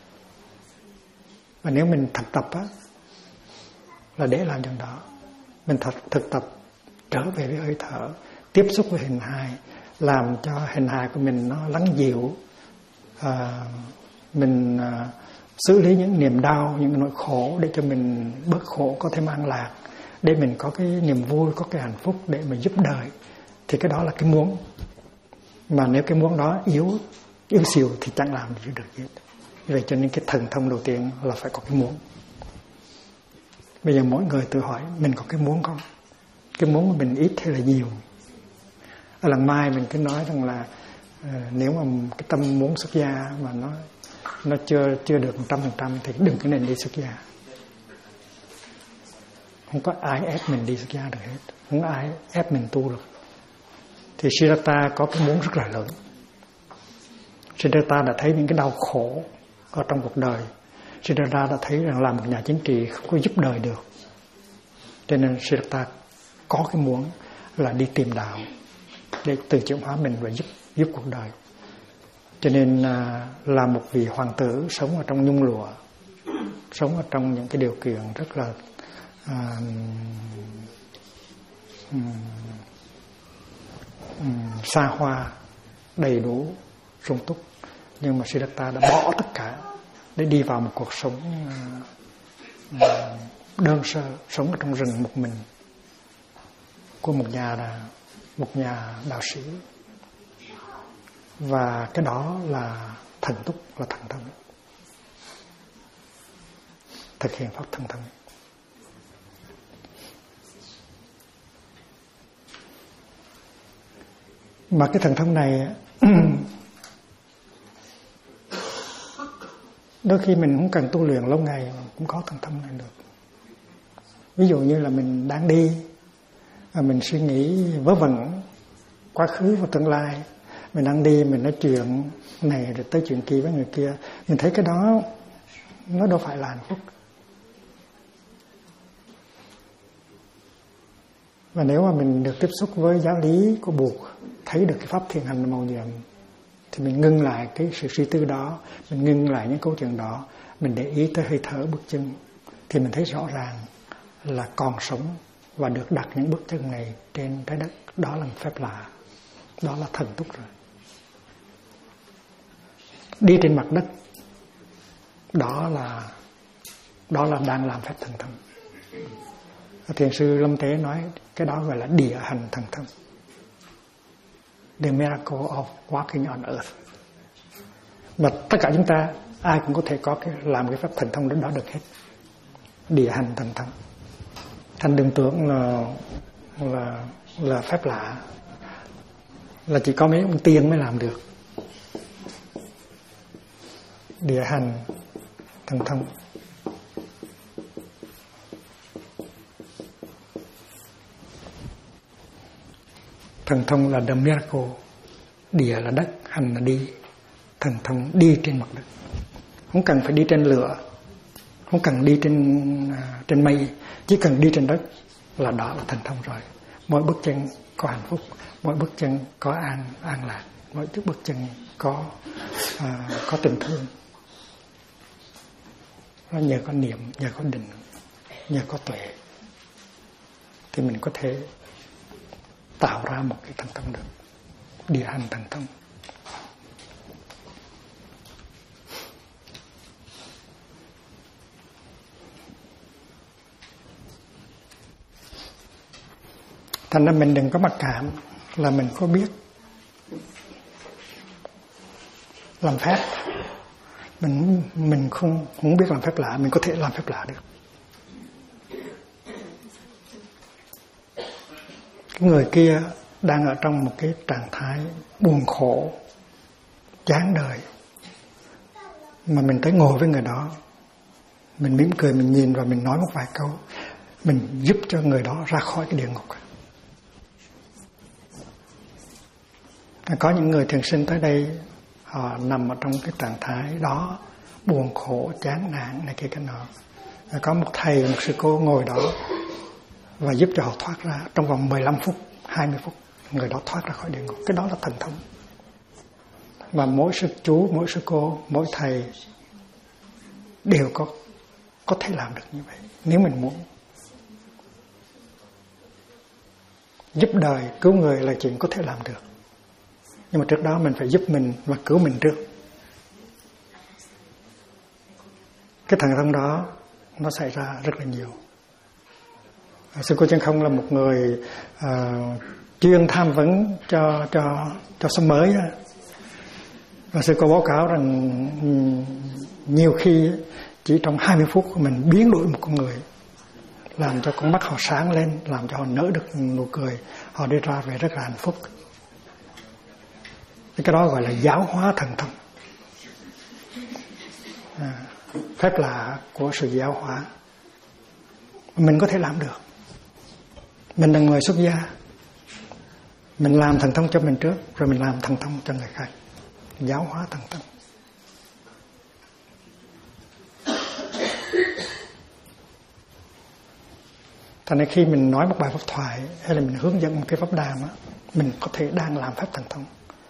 Và nếu mình thực tập là để làm chuyện đó. Mình thực tập trở về với hơi thở, tiếp xúc với hình hài, làm cho hình hài của mình nó lắng dịu, mình xử lý những niềm đau, những nỗi khổ để cho mình bớt khổ, có thêm an lạc, để mình có cái niềm vui, có cái hạnh phúc để mà giúp đời. Thì cái đó là cái muốn. Mà nếu cái muốn đó yếu xìu thì chẳng làm gì được hết. Vậy cho nên cái thần thông đầu tiên là phải có cái muốn. Bây giờ mỗi người tự hỏi mình có cái muốn không? Cái muốn của mình ít hay là nhiều? Ở lần mai mình cứ nói rằng là nếu mà cái tâm muốn xuất gia mà nó chưa được 100% thì đừng có nên đi xuất gia. Không có ai ép mình đi xuất gia được hết, không có ai ép mình tu được. Thì Siddhartha có cái muốn rất là lớn. Siddhartha đã thấy những cái đau khổ ở trong cuộc đời. Siddhartha đã thấy rằng làm một nhà chính trị không có giúp đời được. Cho nên Siddhartha có cái muốn là đi tìm đạo để tự chuyển hóa mình và giúp cuộc đời. Cho nên là một vị hoàng tử sống ở trong nhung lụa, sống ở trong những cái điều kiện rất là xa hoa, đầy đủ, sung túc. Nhưng mà Siddhartha đã bỏ tất cả để đi vào một cuộc sống đơn sơ, sống ở trong rừng một mình, của một nhà đạo sĩ. Và cái đó là thần túc, là thần thông, thực hiện pháp thần thông. Mà cái thần thông này đôi khi mình không cần tu luyện lâu ngày mà cũng có thần thông này được. Ví dụ như là mình đang đi, mình suy nghĩ vớ vẩn quá khứ và tương lai, mình đang đi, mình nói chuyện này rồi tới chuyện kia với người kia, mình thấy cái đó nó đâu phải là hạnh phúc. Và nếu mà mình được tiếp xúc với giáo lý của Bụt, thấy được cái pháp thiền hành mầu nhiệm, thì mình ngưng lại cái sự suy tư đó, mình ngưng lại những câu chuyện đó, mình để ý tới hơi thở bước chân, thì mình thấy rõ ràng là còn sống và được đặt những bước chân này trên trái đất. Đó là một phép lạ, đó là thần túc rồi. Đi trên mặt đất, đó là đang làm phép thần thông. Thiền sư Lâm Tế nói cái đó gọi là địa hành thần thông, the miracle of walking on earth. Mà tất cả chúng ta ai cũng có thể có làm cái phép thần thông đó được hết. Địa hành thần thông. Thành đừng tưởng là phép lạ, là chỉ có mấy ông tiên mới làm được. Địa hành thần thông. Thần thông là the miracle, địa là đất, hành là đi. Thần thông đi trên mặt đất, không cần phải đi trên lửa, không cần đi trên mây, chỉ cần đi trên đất là đó là thần thông rồi. Mỗi bước chân có hạnh phúc, mỗi bước chân có an lạc, mỗi bước chân có tình thương. Nó nhờ có niệm, nhờ có định, nhờ có tuệ thì mình có thể tạo ra một cái thần thông được. Địa hành thần thông. Thành ra mình đừng có mặc cảm là mình có biết làm phép. Mình không biết làm phép lạ, mình có thể làm phép lạ được. Cái người kia đang ở trong một cái trạng thái buồn khổ, chán đời, mà mình tới ngồi với người đó, mình mỉm cười, mình nhìn và mình nói một vài câu, mình giúp cho người đó ra khỏi cái địa ngục. Có những người thường sinh tới đây, họ nằm ở trong cái trạng thái đó, buồn khổ, chán nản này kia cái nọ. Có một thầy, một sư cô ngồi đó và giúp cho họ thoát ra trong vòng 15 phút, 20 phút, người đó thoát ra khỏi địa ngục. Cái đó là thần thông. Và mỗi sư chú, mỗi sư cô, mỗi thầy đều có thể làm được như vậy, nếu mình muốn. Giúp đời, cứu người là chuyện có thể làm được, nhưng mà trước đó mình phải giúp mình và cứu mình trước. Cái thần thông đó nó xảy ra rất là nhiều. Sư cô Chân Không là một người chuyên tham vấn cho sống mới. Và sư cô báo cáo rằng nhiều khi chỉ trong 20 phút mình biến đổi một con người, làm cho con mắt họ sáng lên, làm cho họ nở được nụ cười, họ đi ra về rất là hạnh phúc. Cái đó gọi là giáo hóa thần thông, phép lạ của sự giáo hóa. Mình có thể làm được. Mình là người xuất gia, mình làm thần thông cho mình trước, rồi mình làm thần thông cho người khác. Giáo hóa thần thông. Thành ra khi mình nói một bài pháp thoại hay là mình hướng dẫn một cái pháp đàm á, mình có thể đang làm phép thần thông.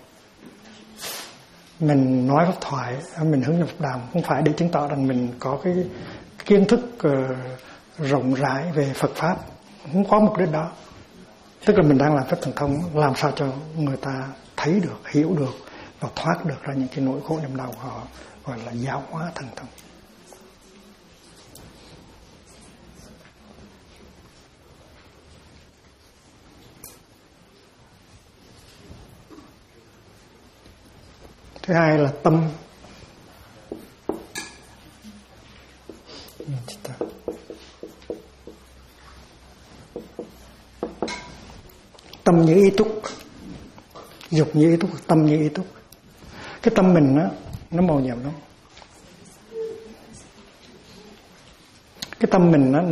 Mình nói pháp thoại, mình hướng dẫn pháp đàm không phải để chứng tỏ rằng mình có cái kiến thức rộng rãi về Phật pháp, không có mục đích đó. Tức là mình đang làm phép thần thông, làm sao cho người ta thấy được, hiểu được và thoát được ra những cái nỗi khổ niềm đau của họ, gọi là giáo hóa thần thông. Thứ hai là tâm. Tâm như ý túc, dục như ý túc, tâm như ý túc. Cái tâm mình á, nó màu nhiệm lắm. Cái tâm mình á,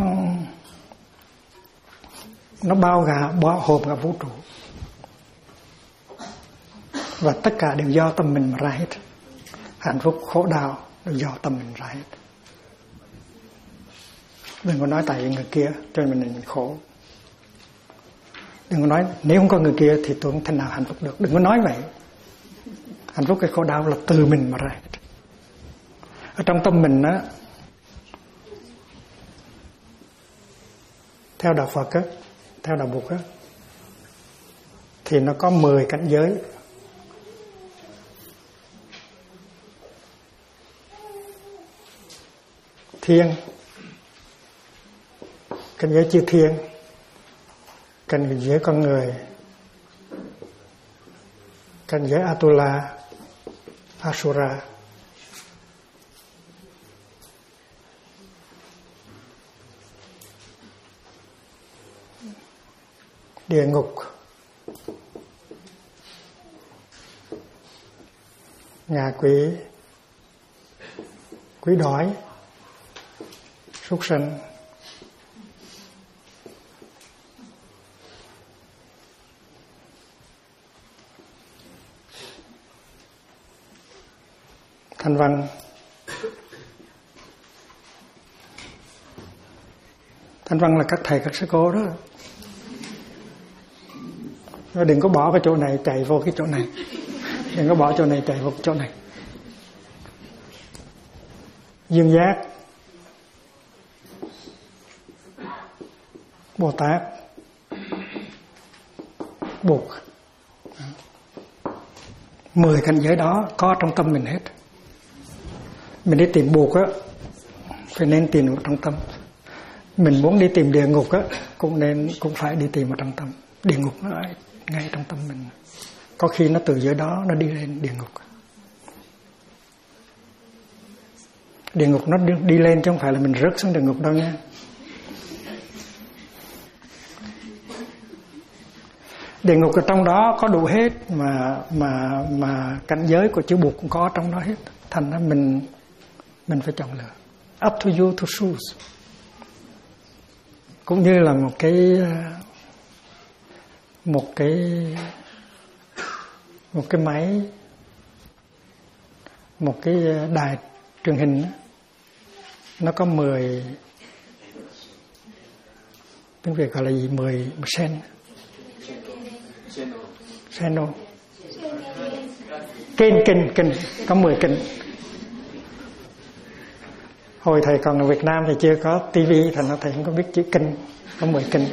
nó bao hồn cả vũ trụ. Và tất cả đều do tâm mình mà ra hết. Hạnh phúc, khổ đau đều do tâm mình ra hết. Đừng có nói tại vì người kia cho mình khổ. Đừng có nói nếu không có người kia thì tôi không thể nào hạnh phúc được. Đừng có nói vậy. Hạnh phúc cái khổ đau là từ mình mà ra. Ở trong tâm mình á, theo đạo Phật á, theo đạo Bụt á, thì nó có 10 cảnh giới. Thiên, cảnh giới chư thiên, cảnh giới con người, cảnh giới Atula, Asura, địa ngục, ngạ quỷ, quỷ đói, súc sanh, thanh văn. Thanh văn là các thầy các sư cô đó. Đừng có bỏ cái chỗ này chạy vô cái chỗ này, đừng có bỏ chỗ này chạy vô chỗ này. Dương giác, Bồ Tát, Bụt. 10 cảnh giới đó có trong tâm mình hết. Mình đi tìm Bụt á, phải nên tìm ở trong tâm. Mình muốn đi tìm địa ngục á, cũng phải đi tìm ở trong tâm. Địa ngục nó ngay trong tâm mình. Có khi nó từ dưới đó nó đi lên địa ngục. Địa ngục nó đi lên chứ không phải là mình rớt xuống địa ngục đâu nha. Địa ngục ở trong đó có đủ hết, mà cảnh giới của chư Bụt cũng có trong đó hết. Thành ra mình phải chọn lựa. Up to you to choose. Cũng như là một cái máy, một cái đài truyền hình, nó có 10, tiếng Việt gọi là gì, 10 sen. Channel. Kênh có 10 kênh. Hồi thầy còn ở Việt Nam thì chưa có tivi, thành ra thầy không có biết chữ kênh, có 10 kênh.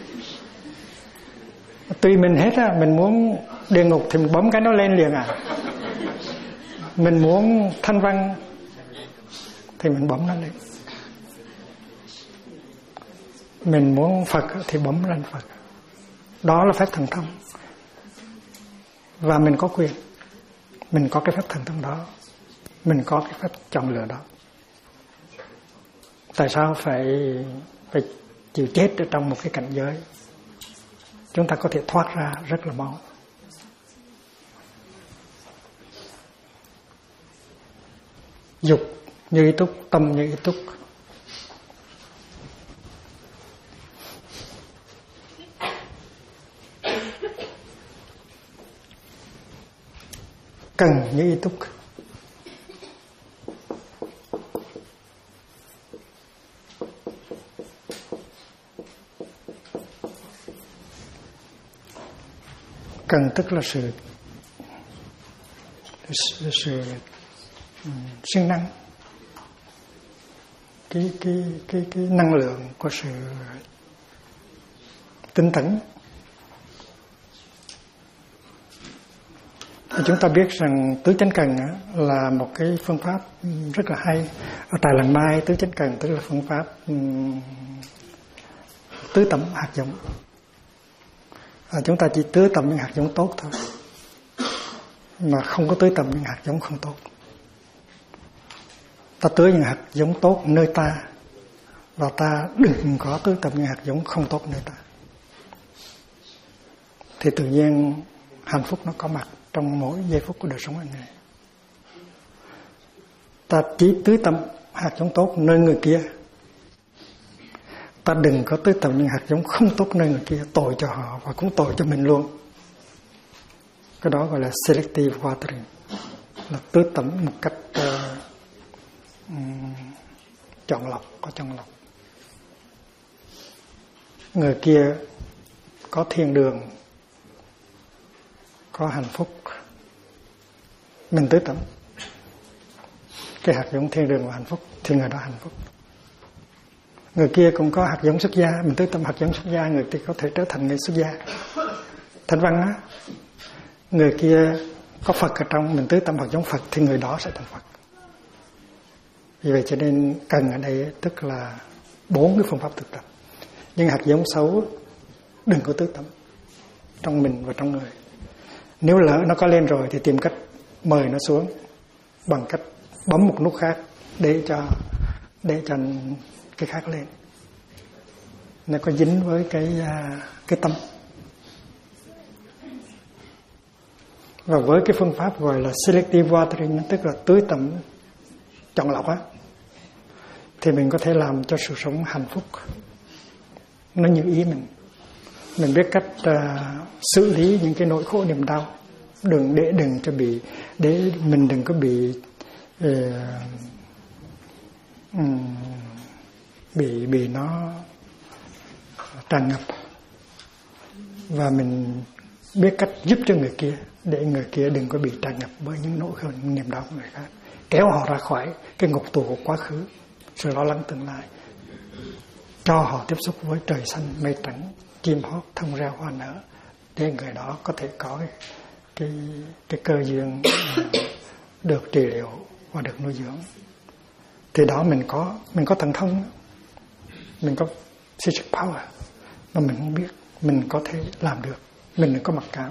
Tùy mình hết á, mình muốn địa ngục thì mình bấm cái nó lên liền à. Mình muốn thanh văn thì mình bấm nó lên. Mình muốn Phật thì bấm lên Phật. Đó là phép thần thông. Và mình có quyền, mình có cái phép thần thông đó, mình có cái phép chọn lựa đó. Tại sao phải chịu chết ở trong một cái cảnh giới? Chúng ta có thể thoát ra rất là mau. Dục như ý túc, tâm như ý túc. Cần như ý túc. Cần tức là sự siêng năng, cái năng lượng của sự tinh tấn. Chúng ta biết rằng tứ chánh cần là một cái phương pháp rất là hay. Ở tại Làng Mai, tứ chánh cần tức là phương pháp tứ tẩm hạt giống. Chúng ta chỉ tưới tẩm những hạt giống tốt thôi, mà không có tưới tẩm những hạt giống không tốt. Ta tưới những hạt giống tốt nơi ta, và ta đừng có tưới tẩm những hạt giống không tốt nơi ta. Thì tự nhiên hạnh phúc nó có mặt trong mỗi giây phút của đời sống hàng ngày. Ta chỉ tưới tẩm hạt giống tốt nơi người kia, ta đừng có tưới tẩm những hạt giống không tốt nơi người kia, tội cho họ và cũng tội cho mình luôn. Cái đó gọi là selective watering, là tưới tẩm một cách chọn lọc, có chọn lọc. Người kia có thiên đường, có hạnh phúc, mình tưới tẩm cái hạt giống thiên đường và hạnh phúc thì người đó hạnh phúc. Người kia cũng có hạt giống xuất gia, mình tưới tẩm hạt giống xuất gia, người kia có thể trở thành người xuất gia thanh văn á. Người kia có Phật ở trong, mình tưới tẩm hạt giống Phật thì người đó sẽ thành Phật. Vì vậy cho nên cần ở đây tức là 4 cái phương pháp thực tập. Nhưng hạt giống xấu đừng có tưới tẩm trong mình và trong người. Nếu lỡ nó có lên rồi thì tìm cách mời nó xuống bằng cách bấm một nút khác để cho cái khác lên. Nó có dính với cái tâm. Và với cái phương pháp gọi là selective watering, tức là tưới tẩm chọn lọc á, thì mình có thể làm cho sự sống hạnh phúc nó như ý mình. Mình biết cách xử lý những cái nỗi khổ niềm đau, đừng cho bị, để mình đừng có bị bị nó tràn ngập, và mình biết cách giúp cho người kia để người kia đừng có bị tràn ngập bởi những nỗi khổ niềm đau của người khác, kéo họ ra khỏi cái ngục tù của quá khứ, sự lo lắng tương lai, cho họ tiếp xúc với trời xanh mây trắng, chim hót thông reo hoa nở, để người đó có thể có cái cơ duyên được trị liệu và được nuôi dưỡng. Thì đó mình có thần thông, mình có psychic power mà mình không biết, mình có thể làm được, mình đừng có mặc cảm.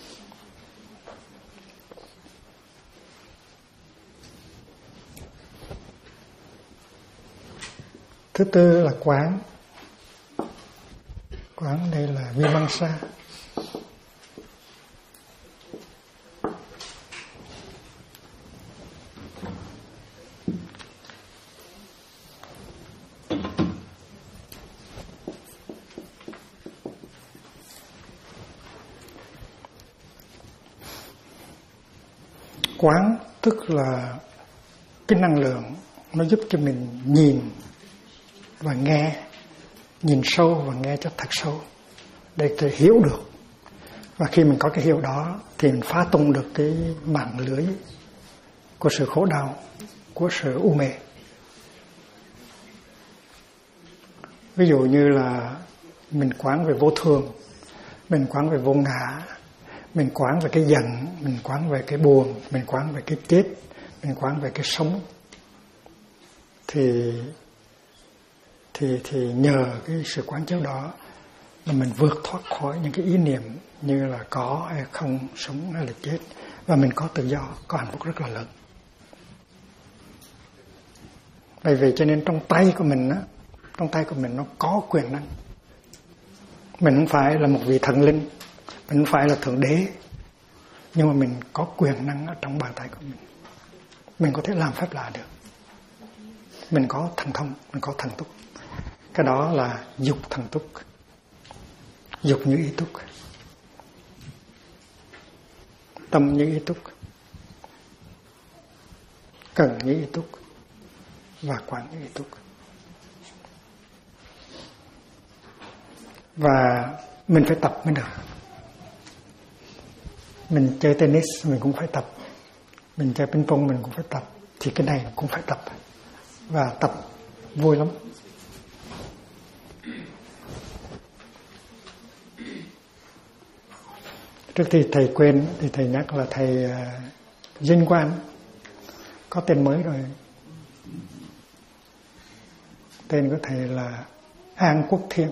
Thứ tư là quán đây là Vimamsa. Quán tức là cái năng lượng nó giúp cho mình nhìn và nghe, nhìn sâu và nghe cho thật sâu để có thể hiểu được. Và khi mình có cái hiểu đó thì mình phá tung được cái mạng lưới của sự khổ đau, của sự u mê. Ví dụ như là mình quán về vô thường, mình quán về vô ngã, mình quán về cái giận, mình quán về cái buồn, mình quán về cái chết, mình quán về cái sống, thì nhờ cái sự quán chiếu đó là mình vượt thoát khỏi những cái ý niệm như là có hay không, sống hay là chết, và mình có tự do, có hạnh phúc rất là lớn. Bởi vì cho nên trong tay của mình á, trong tay của mình nó có quyền năng. Mình không phải là một vị thần linh, mình không phải là thượng đế, nhưng mà mình có quyền năng ở trong bàn tay của mình. Mình có thể làm phép lạ được. Mình có thần thông, mình có thần túc. Cái đó là dục thần túc, dục như ý túc, tâm như ý túc, cần như ý túc và quán như ý túc. Và mình phải tập mới được. Mình chơi tennis mình cũng phải tập, mình chơi ping pong mình cũng phải tập, thì cái này cũng phải tập. Và tập vui lắm. Trước khi thầy quên thì thầy nhắc là thầy Vinh Quang có tên mới rồi. Tên của thầy là An Quốc Thiên.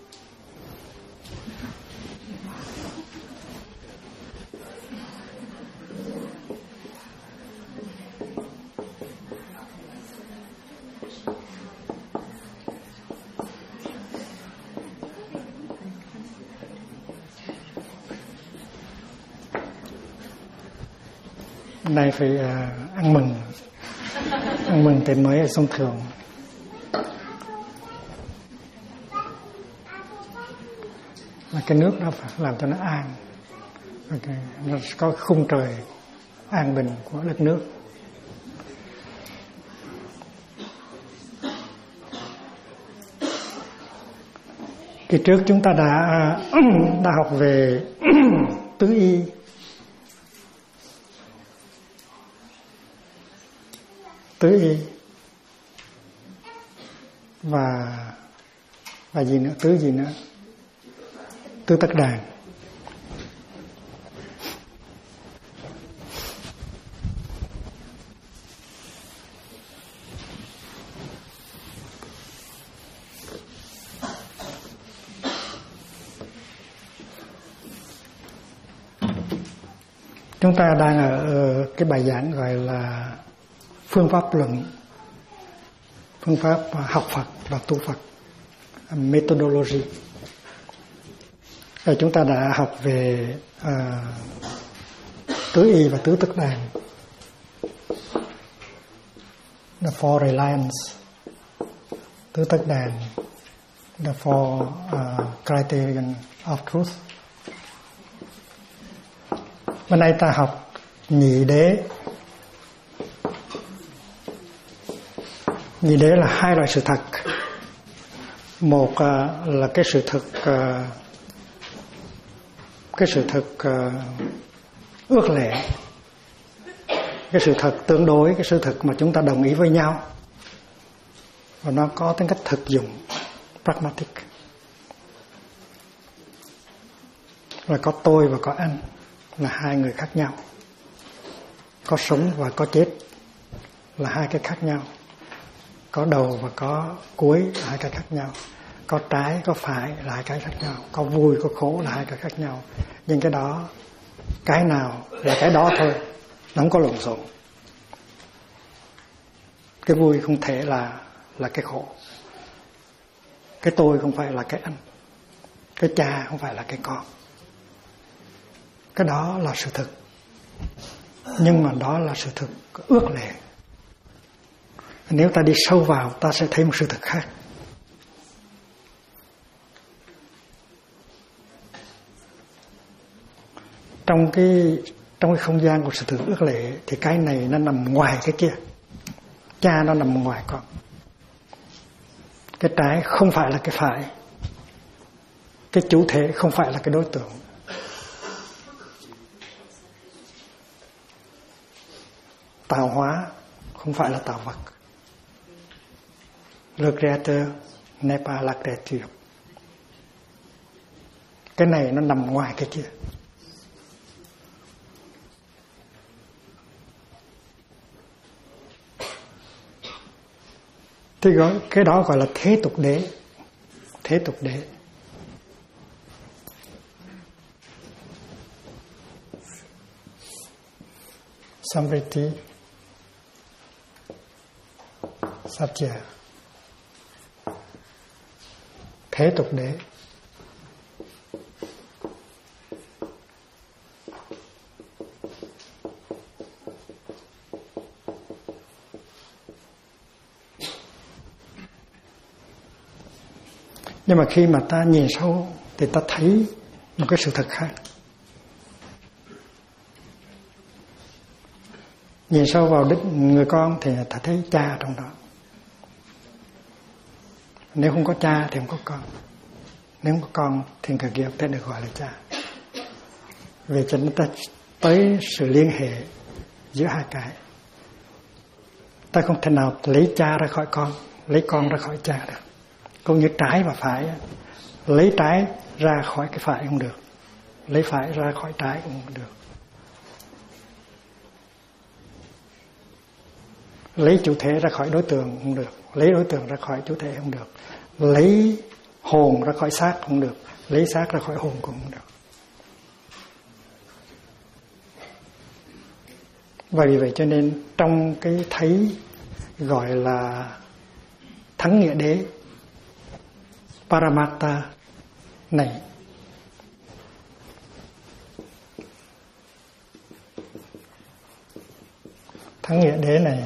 Nay phải ăn mừng tên mới ở sông Thường. Và cái nước đó phải làm cho nó an, nó có khung trời an bình của đất nước. Kỳ trước chúng ta đã học về tứ y. Tứ y và gì nữa, tứ gì nữa, tứ tất đàn. Chúng ta đang ở cái bài giảng gọi là phương pháp luận, phương pháp học Phật và tu Phật, methodology. Rồi chúng ta đã học về tứ y và tứ tất đàn, the four reliance, tứ tất đàn, the four criterion of truth. Bên đây ta học nhị đế. Nhị đế là hai loại sự thật. Một là cái sự thật ước lệ, cái sự thật tương đối, cái sự thật mà chúng ta đồng ý với nhau và nó có tính cách thực dụng, pragmatic. Rồi có tôi và có anh là hai người khác nhau. Có sống và có chết là hai cái khác nhau. Có đầu và có cuối là hai cái khác nhau. Có trái, có phải là hai cái khác nhau. Có vui, có khổ là hai cái khác nhau. Nhưng cái đó, cái nào là cái đó thôi, nó không có lộn xộn. Cái vui không thể là cái khổ. Cái tôi không phải là cái anh. Cái cha không phải là cái con. Cái đó là sự thực. Nhưng mà đó là sự thực ước lệ. Nếu ta đi sâu vào, ta sẽ thấy một sự thực khác. Trong cái trong cái không gian của sự thực ước lệ thì cái này nó nằm ngoài cái kia. Cha nó nằm ngoài con. Cái trái không phải là cái phải. Cái chủ thể không phải là cái đối tượng. Tạo hóa không phải là tạo vật. Le créateur n'est pas la créature. Cái này nó nằm ngoài cái kia. Thì cái đó gọi là thế tục đế. Thế tục đế. Samriti Satya. Thế tục đế. Nhưng mà khi mà ta nhìn sâu thì ta thấy một cái sự thật khác. Nhìn sâu vào đích người con thì ta thấy cha trong đó. Nếu không có cha thì không có con. Nếu không có con thì người kia không thể được gọi là cha. Vì cho nên ta tới sự liên hệ giữa hai cái. Ta không thể nào lấy cha ra khỏi con, lấy con ra khỏi cha được. Cũng như trái và phải, lấy trái ra khỏi cái phải không được, lấy phải ra khỏi trái cũng không được. Lấy chủ thể ra khỏi đối tượng không được, lấy đối tượng ra khỏi chủ thể không được, lấy hồn ra khỏi xác không được, lấy xác ra khỏi hồn cũng không được. Và vì vậy cho nên trong cái thấy gọi là thắng nghĩa đế Paramatta này, thắng nghĩa đế này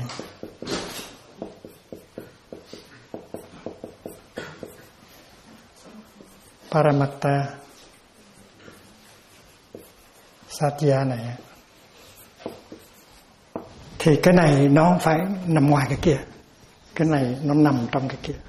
Paramatta Satya này thì cái này nó không phải nằm ngoài cái kia, cái này nó nằm trong cái kia.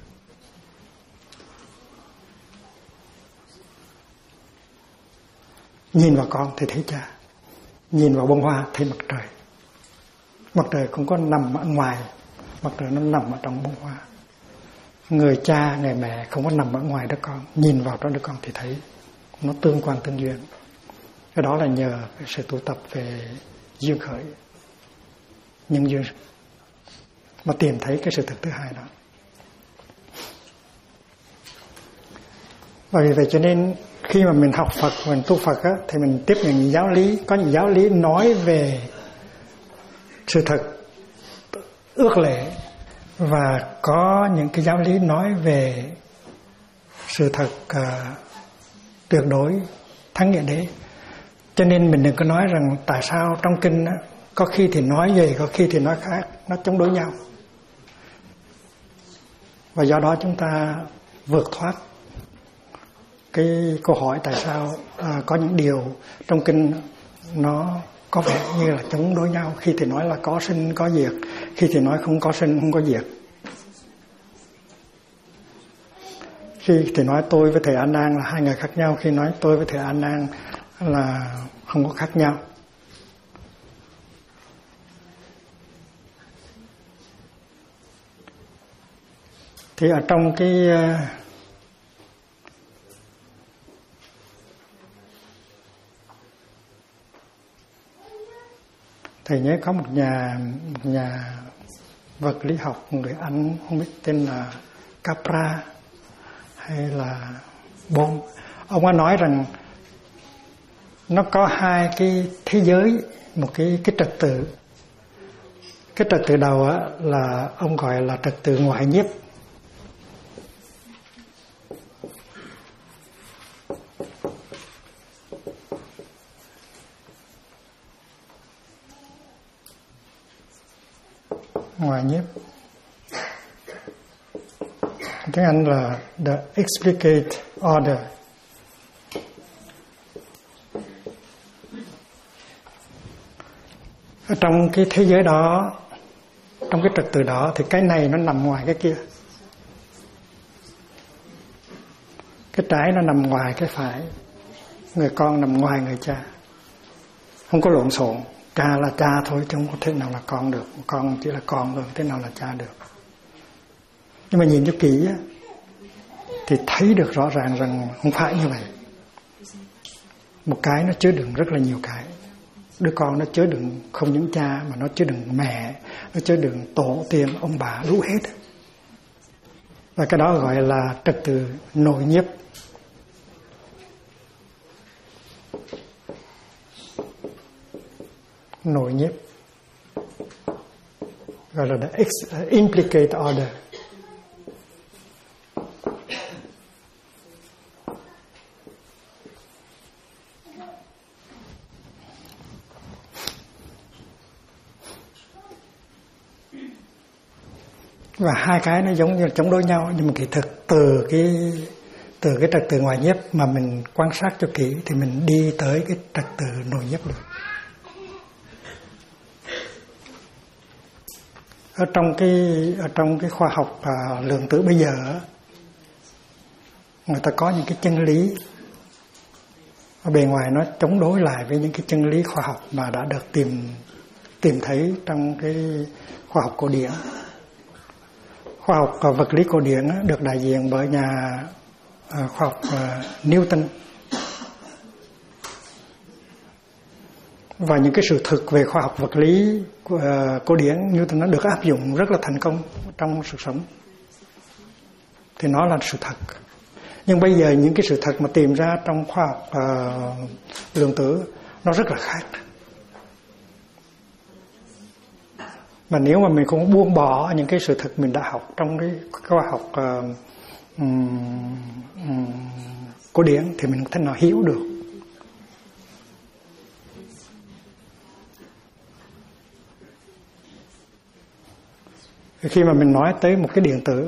Nhìn vào con thì thấy cha, nhìn vào bông hoa thấy mặt trời. Mặt trời không có nằm ở ngoài, mặt trời nó nằm ở trong bông hoa. Người cha, người mẹ không có nằm ở ngoài đứa con, nhìn vào trong đứa con thì thấy nó tương quan tương duyên. Cái đó là nhờ cái sự tu tập về duyên khởi, nhân duyên, mà tìm thấy cái sự thực thứ hai đó. Và vì vậy cho nên khi mà mình học Phật, mình tu Phật á, thì mình tiếp những giáo lý, có những giáo lý nói về sự thật ước lệ, và có những cái giáo lý nói về sự thật tuyệt đối thắng nghĩa đế. Cho nên mình đừng có nói rằng tại sao trong kinh á, có khi thì nói gì, có khi thì nói khác, nó chống đối nhau. Và do đó chúng ta vượt thoát cái câu hỏi tại sao có những điều trong kinh nó có vẻ như là chống đối nhau. Khi thì nói là có sinh có diệt, khi thì nói không có sinh không có diệt. Khi thì nói tôi với thầy A Nan là hai người khác nhau, khi nói tôi với thầy A Nan là không có khác nhau. Thì ở trong cái thầy nhớ có một nhà vật lý học, người Anh không biết tên là Capra hay là Bohm. Ông ấy nói rằng nó có hai cái thế giới, một cái trật tự. Cái trật tự đầu á là ông gọi là trật tự ngoại nhiếp. Ngoại nhiếp, tiếng Anh là the explicate order. Ở trong cái thế giới đó, trong cái trật tự đó, thì cái này nó nằm ngoài cái kia. Cái trái nó nằm ngoài cái phải, người con nằm ngoài người cha. Không có lộn xộn. Cha là cha thôi chứ không có thế nào là con được. Con chỉ là con thôi, thế nào là cha được. Nhưng mà nhìn cho kỹ á, thì thấy được rõ ràng rằng không phải như vậy. Một cái nó chứa đựng rất là nhiều cái. Đứa con nó chứa đựng không những cha mà nó chứa đựng mẹ, nó chứa đựng tổ tiên, ông bà, đủ hết. Và cái đó gọi là trật tự nội nhiếp. Nội nhiếp gọi là implicate order. Và hai cái nó giống như chống đối nhau, nhưng mà kỳ thực từ cái trật tự ngoại nhiếp mà mình quan sát cho kỹ thì mình đi tới cái trật tự nội nhiếp được. Ở trong cái khoa học lượng tử bây giờ, người ta có những cái chân lý ở bề ngoài nó chống đối lại với những cái chân lý khoa học mà đã được tìm thấy trong cái khoa học cổ điển. Khoa học vật lý cổ điển được đại diện bởi nhà khoa học Newton. Và những cái sự thực về khoa học vật lý cổ điển Newton nó được áp dụng rất là thành công trong cuộc sống. Thì nó là sự thật. Nhưng bây giờ những cái sự thật mà tìm ra trong khoa học lượng tử nó rất là khác. Mà nếu mà mình không buông bỏ những cái sự thật mình đã học trong cái khoa học cổ điển thì mình không thể nào hiểu được. Khi mà mình nói tới một cái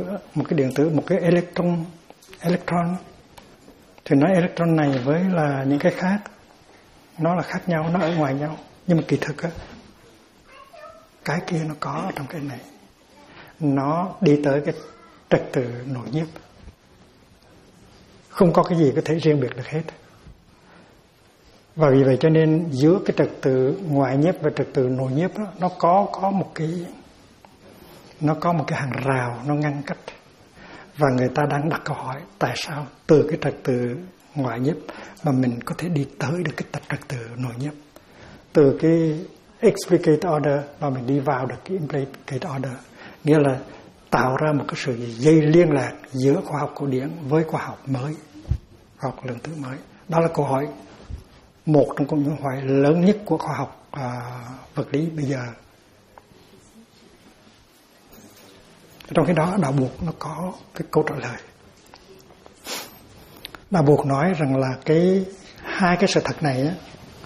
electron thì nói electron này với là những cái khác nó là khác nhau, nó ở ngoài nhau, nhưng mà kỳ thực á, cái kia nó có trong cái này, nó đi tới cái trật tự nội nhiếp, không có cái gì có thể riêng biệt được hết. Và vì vậy cho nên giữa cái trật tự ngoại nhiếp và trật tự nội nhiếp đó, nó có một cái hàng rào nó ngăn cách. Và người ta đang đặt câu hỏi tại sao từ cái trật tự ngoại nhiếp mà mình có thể đi tới được cái trật tự nội nhiếp, từ cái explicate order mà mình đi vào được cái implicate order, nghĩa là tạo ra một cái sự dây liên lạc giữa khoa học cổ điển với khoa học mới, khoa học lượng tử mới. Đó là câu hỏi, một trong những câu hỏi lớn nhất của khoa học vật lý bây giờ. Trong cái đó đạo buộc nó có cái câu trả lời. Đạo buộc nói rằng là hai cái sự thật này á,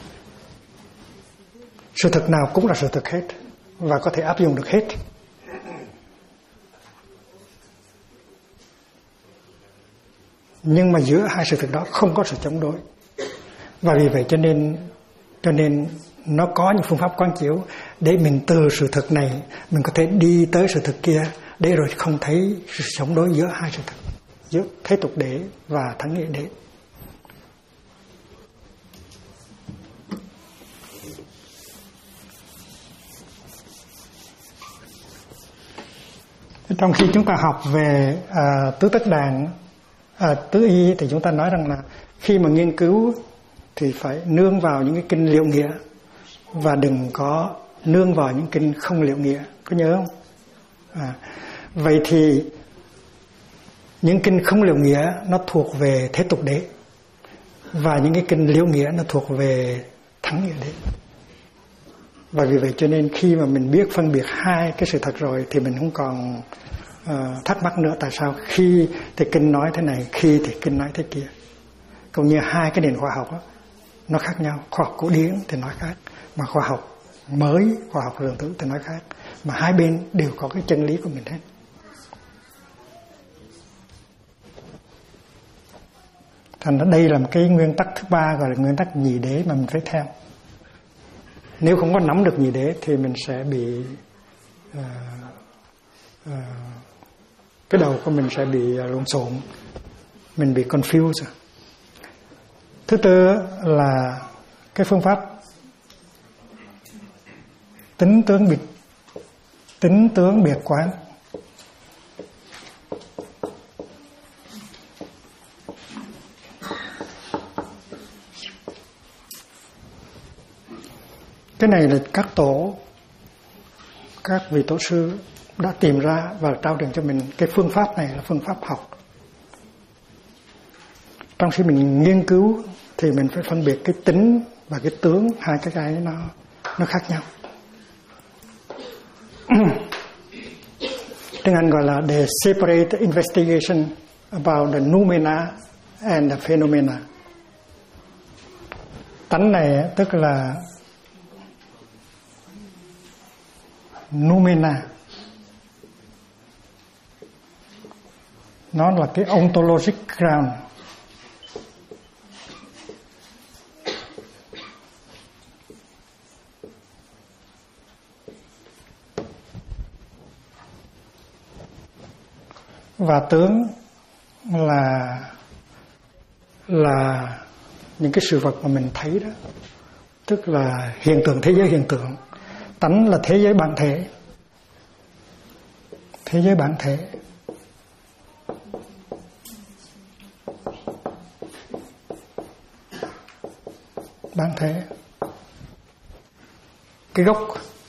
sự thật nào cũng là sự thật hết và có thể áp dụng được hết. Nhưng mà giữa hai sự thật đó không có sự chống đối. Và vì vậy cho nên nó có những phương pháp quán chiếu để mình từ sự thật này mình có thể đi tới sự thật kia, để rồi không thấy sự chống đối giữa hai sự thật, giữa thế tục đế và thắng nghĩa đế. Trong khi chúng ta học về tứ tất đàn, tứ y, thì chúng ta nói rằng là khi mà nghiên cứu thì phải nương vào những cái kinh liệu nghĩa và đừng có nương vào những kinh không liệu nghĩa, có nhớ không? Vậy thì những kinh không liệu nghĩa nó thuộc về thế tục đế, và những cái kinh liệu nghĩa nó thuộc về thắng nghĩa đế. Và vì vậy cho nên khi mà mình biết phân biệt hai cái sự thật rồi thì mình không còn thắc mắc nữa tại sao khi thì kinh nói thế này, khi thì kinh nói thế kia. Cũng như hai cái nền khoa học đó, nó khác nhau. Khoa học cổ điển thì nói khác, mà khoa học mới, khoa học lượng tử thì nói khác. Mà hai bên đều có cái chân lý của mình hết. Thành ra đây là một cái nguyên tắc thứ ba, gọi là nguyên tắc nhị đế mà mình phải theo. Nếu không có nắm được nhị đế thì mình sẽ bị cái đầu của mình sẽ bị lộn xộn, mình bị confused. Thứ tư là cái phương pháp tính tướng biệt quán. Cái này là các vị tổ sư đã tìm ra và trao truyền cho mình. Cái phương pháp này là phương pháp học. Trong khi mình nghiên cứu thì mình phải phân biệt cái tính và cái tướng, hai cái nó khác nhau. Tiếng Anh gọi là the separate investigation about the noumena and the phenomena. Tánh này tức là noumena, nó là cái ontologic ground. Và tướng là những cái sự vật mà mình thấy đó, tức là hiện tượng, thế giới hiện tượng. Tánh là thế giới bản thể. Thế giới bản thể. Bản thể. Cái gốc.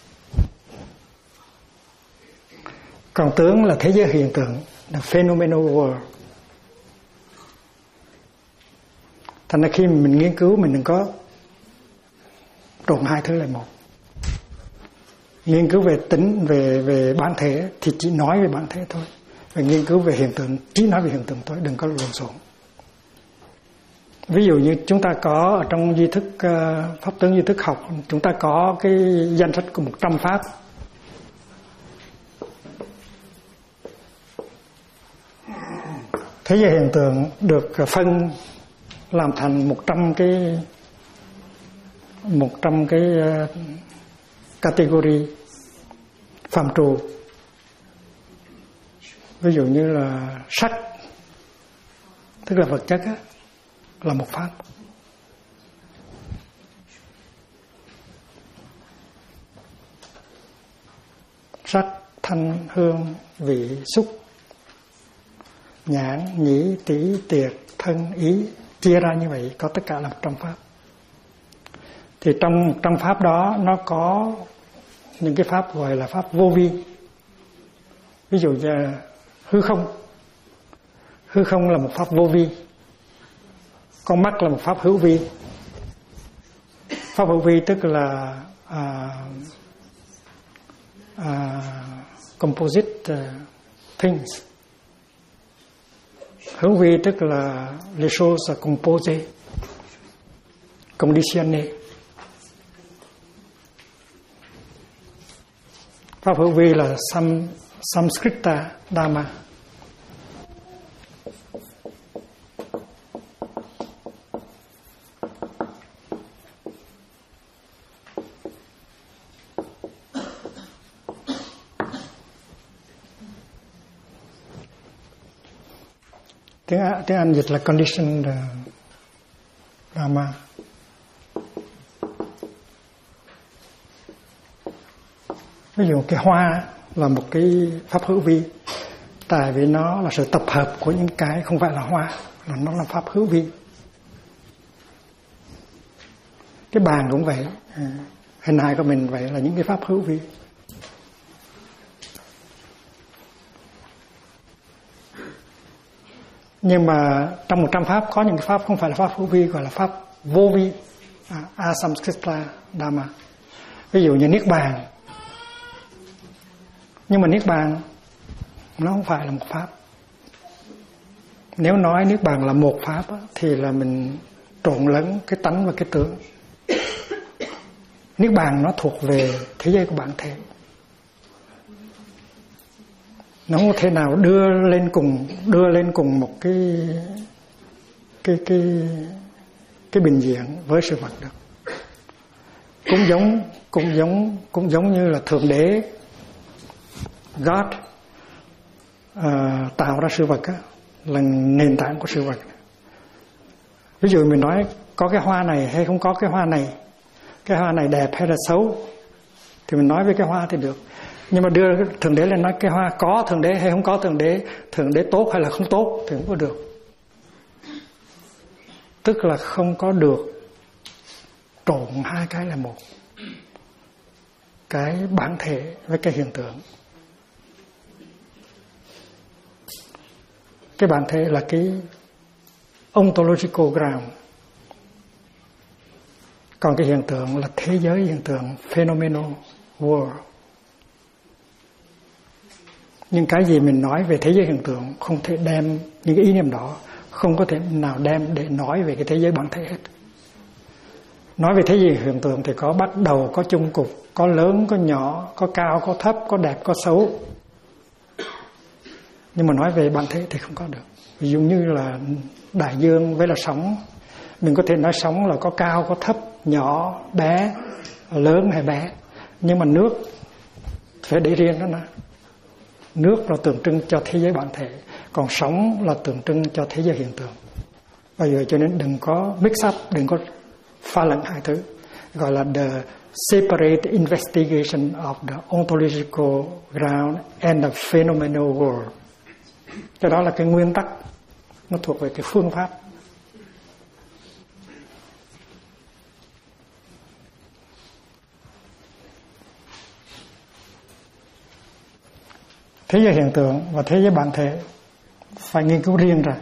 Còn tướng là thế giới hiện tượng, là phenomenal world. Thành ra khi mình nghiên cứu mình đừng có trộn hai thứ lại một. Nghiên cứu về tính, về bản thể thì chỉ nói về bản thể thôi. Và nghiên cứu về hiện tượng chỉ nói về hiện tượng thôi, đừng có lộn xộn. Ví dụ như chúng ta có ở trong duy thức pháp tướng duy thức học, chúng ta có cái danh sách của 100 pháp. Thế giới hiện tượng được phân làm thành 100 cái category phạm trù. Ví dụ như là sắc, tức là vật chất á, là một pháp. Sắc, thanh, hương, vị, xúc, nhãn, nhĩ, tỷ, tiệt, thân, ý, chia ra như vậy, có tất cả là 100 pháp. Thì trong pháp đó nó có những cái pháp gọi là pháp vô vi. Ví dụ như hư không. Hư không là một pháp vô vi. Con mắt là một pháp hữu vi. Pháp hữu vi tức là composite things. Hữu vi tức là les choses composées, conditionnées. Pháp hữu vi là Samskrita Dhamma. Tiếng Anh dịch là conditioned Dhamma. Ví dụ cái hoa là một cái pháp hữu vi, tại vì nó là sự tập hợp của những cái không phải là hoa, là nó là pháp hữu vi. Cái bàn cũng vậy, hình hài của mình vậy là những cái pháp hữu vi. Nhưng mà trong 100 pháp có những cái pháp không phải là pháp hữu vi, gọi là pháp vô vi, asamskita dhamma. Ví dụ như niết bàn. Nhưng mà niết bàn nó không phải là một pháp. Nếu nói niết bàn là một pháp thì là mình trộn lẫn cái tánh và cái tướng. Niết bàn nó thuộc về thế giới của bản thể. Nó không thể nào đưa lên cùng một cái bình diện với sự vật được. cũng giống như là thượng đế God tạo ra sự vật á, là nền tảng của sự vật. Ví dụ mình nói có cái hoa này hay không có cái hoa này đẹp hay là xấu, thì mình nói với cái hoa thì được. Nhưng mà đưa thượng đế lên nói cái hoa có thượng đế hay không có thượng đế tốt hay là không tốt thì không có được. Tức là không có được trộn hai cái là một, cái bản thể với cái hiện tượng. Cái bản thể là cái ontological ground, còn cái hiện tượng là thế giới hiện tượng, phenomenal world. Nhưng cái gì mình nói về thế giới hiện tượng không thể đem những cái ý niệm đó, không có thể nào đem để nói về cái thế giới bản thể hết. Nói về thế giới hiện tượng thì có bắt đầu, có chung cục, có lớn, có nhỏ, có cao, có thấp, có đẹp, có xấu. Nhưng mà nói về bản thể thì không có được. Ví dụ như là đại dương với là sóng, mình có thể nói sóng là có cao, có thấp, nhỏ, bé, lớn hay bé. Nhưng mà nước phải để riêng đó nè. Nước là tượng trưng cho thế giới bản thể, còn sóng là tượng trưng cho thế giới hiện tượng. Bây giờ cho nên đừng có mix up, đừng có pha lẫn hai thứ. Gọi là the separate investigation of the ontological ground and the phenomenal world. Cái đó là cái nguyên tắc, nó thuộc về cái phương pháp. Thế giới hiện tượng và thế giới bản thể phải nghiên cứu riêng ra.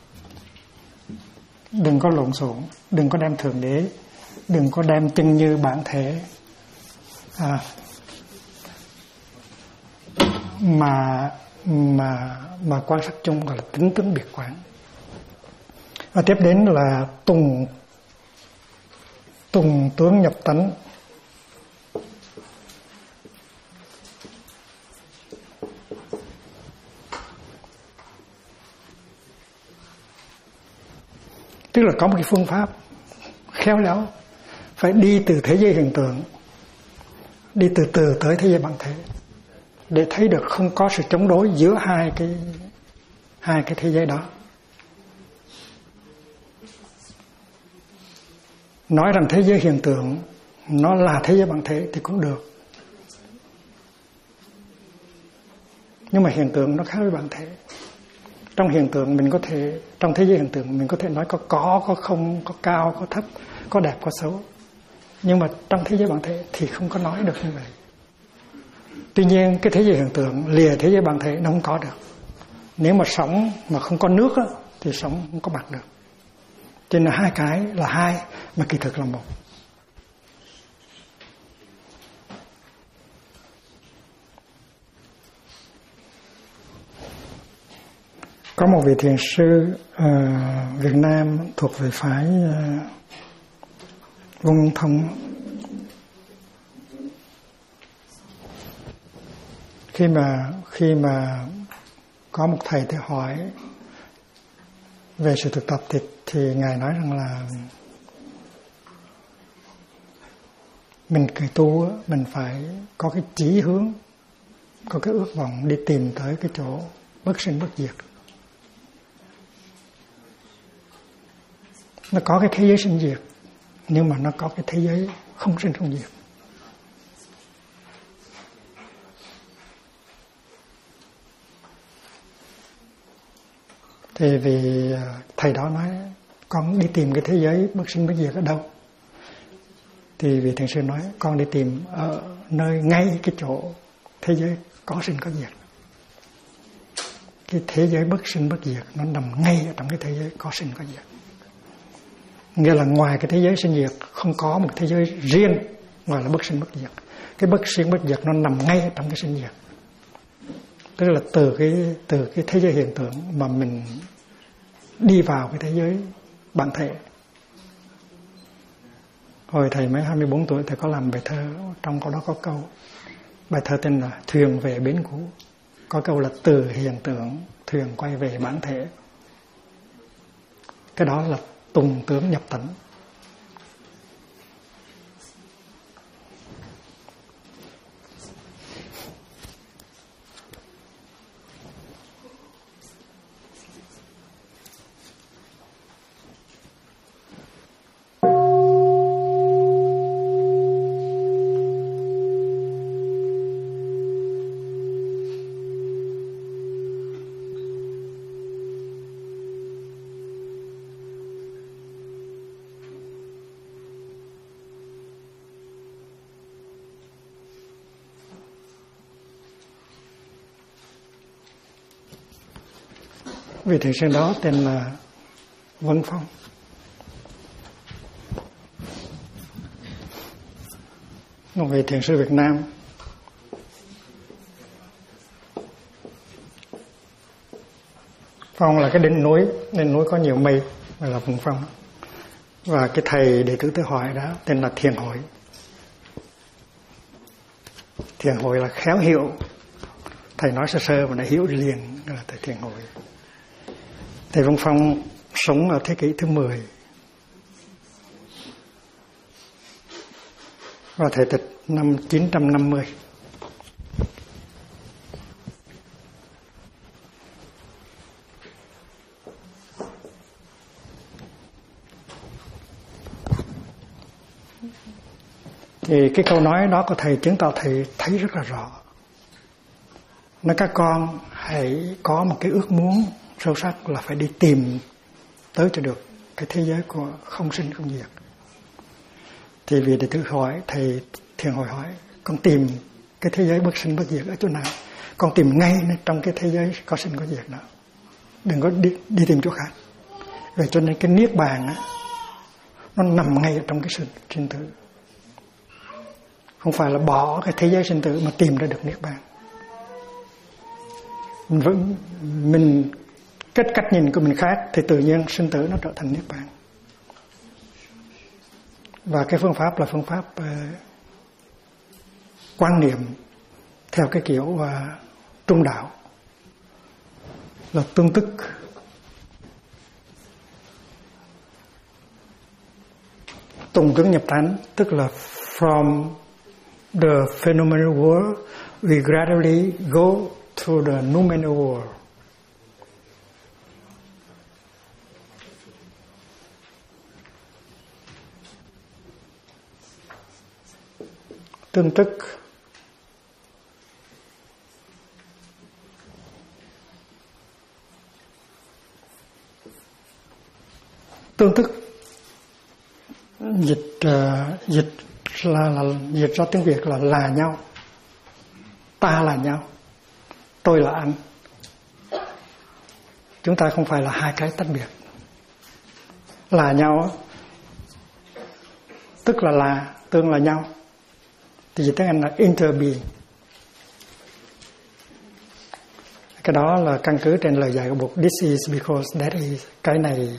Đừng có lộn xộn, đừng có đem thượng đế, đừng có đem chân như bản thể mà quan sát chung, gọi là tính tướng biệt quán. Và tiếp đến là tùng tướng nhập tánh. Tức là có một cái phương pháp khéo léo, phải đi từ thế giới hiện tượng, đi từ từ tới thế giới bản thể, để thấy được không có sự chống đối giữa hai cái thế giới đó. Nói rằng thế giới hiện tượng nó là thế giới bản thể thì cũng được, nhưng mà hiện tượng nó khác với bản thể. Trong hiện tượng mình có thể, trong thế giới hiện tượng mình có thể nói có không, có cao, có thấp, có đẹp, có xấu. Nhưng mà trong thế giới bản thể thì không có nói được như vậy. Tuy nhiên cái thế giới hiện tượng lìa thế giới bản thể nó không có được. Nếu mà sóng mà không có nước á, thì sóng không có mặt được. Cho nên hai cái là hai mà kỳ thực là một. Có một vị thiền sư Việt Nam thuộc về phái Vung Thông. Khi mà có một thầy thì hỏi về sự thực tập thì ngài nói rằng là mình kỳ tu mình phải có cái chí hướng, có cái ước vọng đi tìm tới cái chỗ bất sinh bất diệt. Nó có cái thế giới sinh diệt, nhưng mà nó có cái thế giới không sinh không diệt. Thì vì thầy đó nói con đi tìm cái thế giới bất sinh bất diệt ở đâu, thì vị thiền sư nói con đi tìm ở nơi ngay cái chỗ thế giới có sinh có diệt. Cái thế giới bất sinh bất diệt nó nằm ngay ở trong cái thế giới có sinh có diệt. Nghĩa là ngoài cái thế giới sinh diệt không có một thế giới riêng gọi là bất sinh bất diệt. Cái bất sinh bất diệt nó nằm ngay trong cái sinh diệt. Tức là từ cái thế giới hiện tượng mà mình đi vào cái thế giới bản thể. Hồi thầy mới 24 tuổi thầy có làm bài thơ, trong câu đó có câu, bài thơ tên là Thuyền về bến cũ. Có câu là từ hiện tượng thuyền quay về bản thể. Cái đó là tùng tướng nhập tánh. vị thiền sư đó tên là Vân Phong. Một vị thiền sư Việt Nam. Phong là cái đỉnh núi có nhiều mây, gọi là Vân Phong. Và cái thầy đệ tử Tư Hoài đó tên là Thiền Hội. Thiền Hội là khéo hiểu. Thầy nói sơ sơ mà đã hiểu liền, là thầy Thiền Hội. Thầy Vân Phong sống ở thế kỷ thứ 10 và thầy tịch năm 950. Thì cái câu nói đó của thầy chứng tỏ thầy thấy rất là rõ. Nói các con hãy có một cái ước muốn sâu sắc là phải đi tìm tới cho được cái thế giới của không sinh không diệt. Thì vì đệ tử hỏi, thầy Thiền Hội hỏi, con tìm cái thế giới bất sinh bất diệt ở chỗ nào? Con tìm ngay trong cái thế giới có sinh có diệt đó. Đừng có đi tìm chỗ khác. Vậy cho nên cái niết bàn á, nó nằm ngay trong cái sự sinh tử. Không phải là bỏ cái thế giới sinh tử mà tìm ra được niết bàn. Mình cách nhìn của mình khác thì tự nhiên sinh tử nó trở thành niết bàn. Và cái phương pháp là phương pháp quan niệm theo cái kiểu trung đạo, là tương tức. Tùng cứng nhập tánh, tức là from the phenomenal world we gradually go to the noumenal world. Tương tức. Tương tức dịch dịch ra tiếng Việt là nhau. Ta là nhau, tôi là anh. Chúng ta không phải là hai cái tách biệt. Là nhau tức là tương là nhau. Thì dịch tiếng Anh là interbeing. Cái đó là căn cứ trên lời dạy của Bụt, this is because that is. Cái này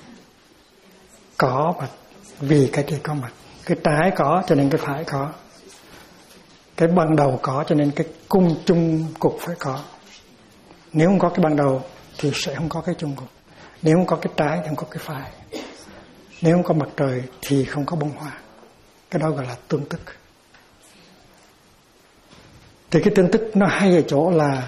có mặt vì cái kia có mặt. Cái trái có cho nên cái phải có. Cái ban đầu có cho nên cái cung chung cục phải có. Nếu không có cái ban đầu thì sẽ không có cái chung cục. Nếu không có cái trái thì không có cái phải. Nếu không có mặt trời thì không có bông hoa. Cái đó gọi là tương tức. Thì cái tương tức nó hay ở chỗ là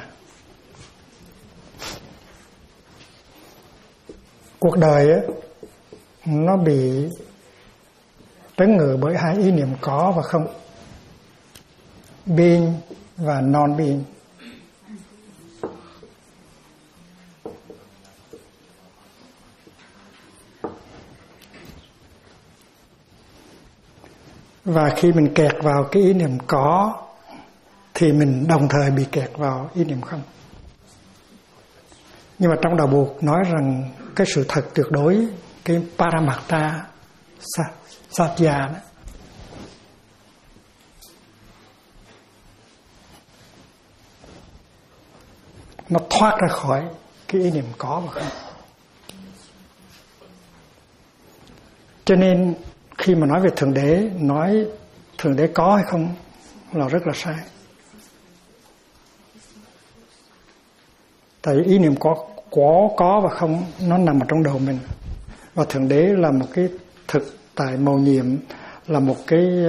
cuộc đời ấy, nó bị trấn ngự bởi hai ý niệm có và không, being và non-being. Và khi mình kẹt vào cái ý niệm có thì mình đồng thời bị kẹt vào ý niệm không. Nhưng mà trong đạo Bụt nói rằng cái sự thật tuyệt đối, cái Paramattha Satya đó, nó thoát ra khỏi cái ý niệm có và không. Cho nên khi mà nói về Thượng Đế, nói Thượng Đế có hay không là rất là sai. Tại ý niệm có và không nó nằm ở trong đầu mình. Và Thượng Đế là một cái thực tại mầu nhiệm, là một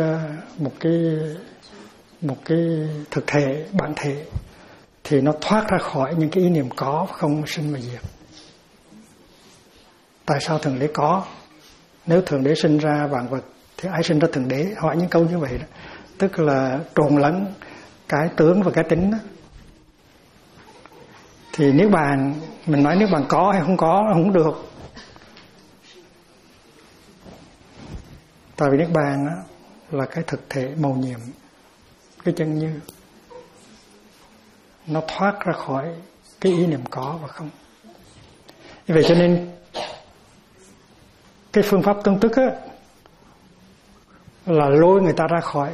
cái thực thể, bản thể, thì nó thoát ra khỏi những cái ý niệm có không sinh và diệt. Tại sao Thượng Đế có? Nếu Thượng Đế sinh ra vạn vật thì ai sinh ra Thượng Đế? Hỏi những câu như vậy đó, tức là trộn lẫn cái tướng và cái tính đó. Thì nếu bàn mình nói nếu bàn có hay không có không được. Tại vì Niết Bàn á, là cái thực thể mầu nhiệm, cái chân như, nó thoát ra khỏi cái ý niệm có và không. Như vậy cho nên cái phương pháp tương tức á, là lôi người ta ra khỏi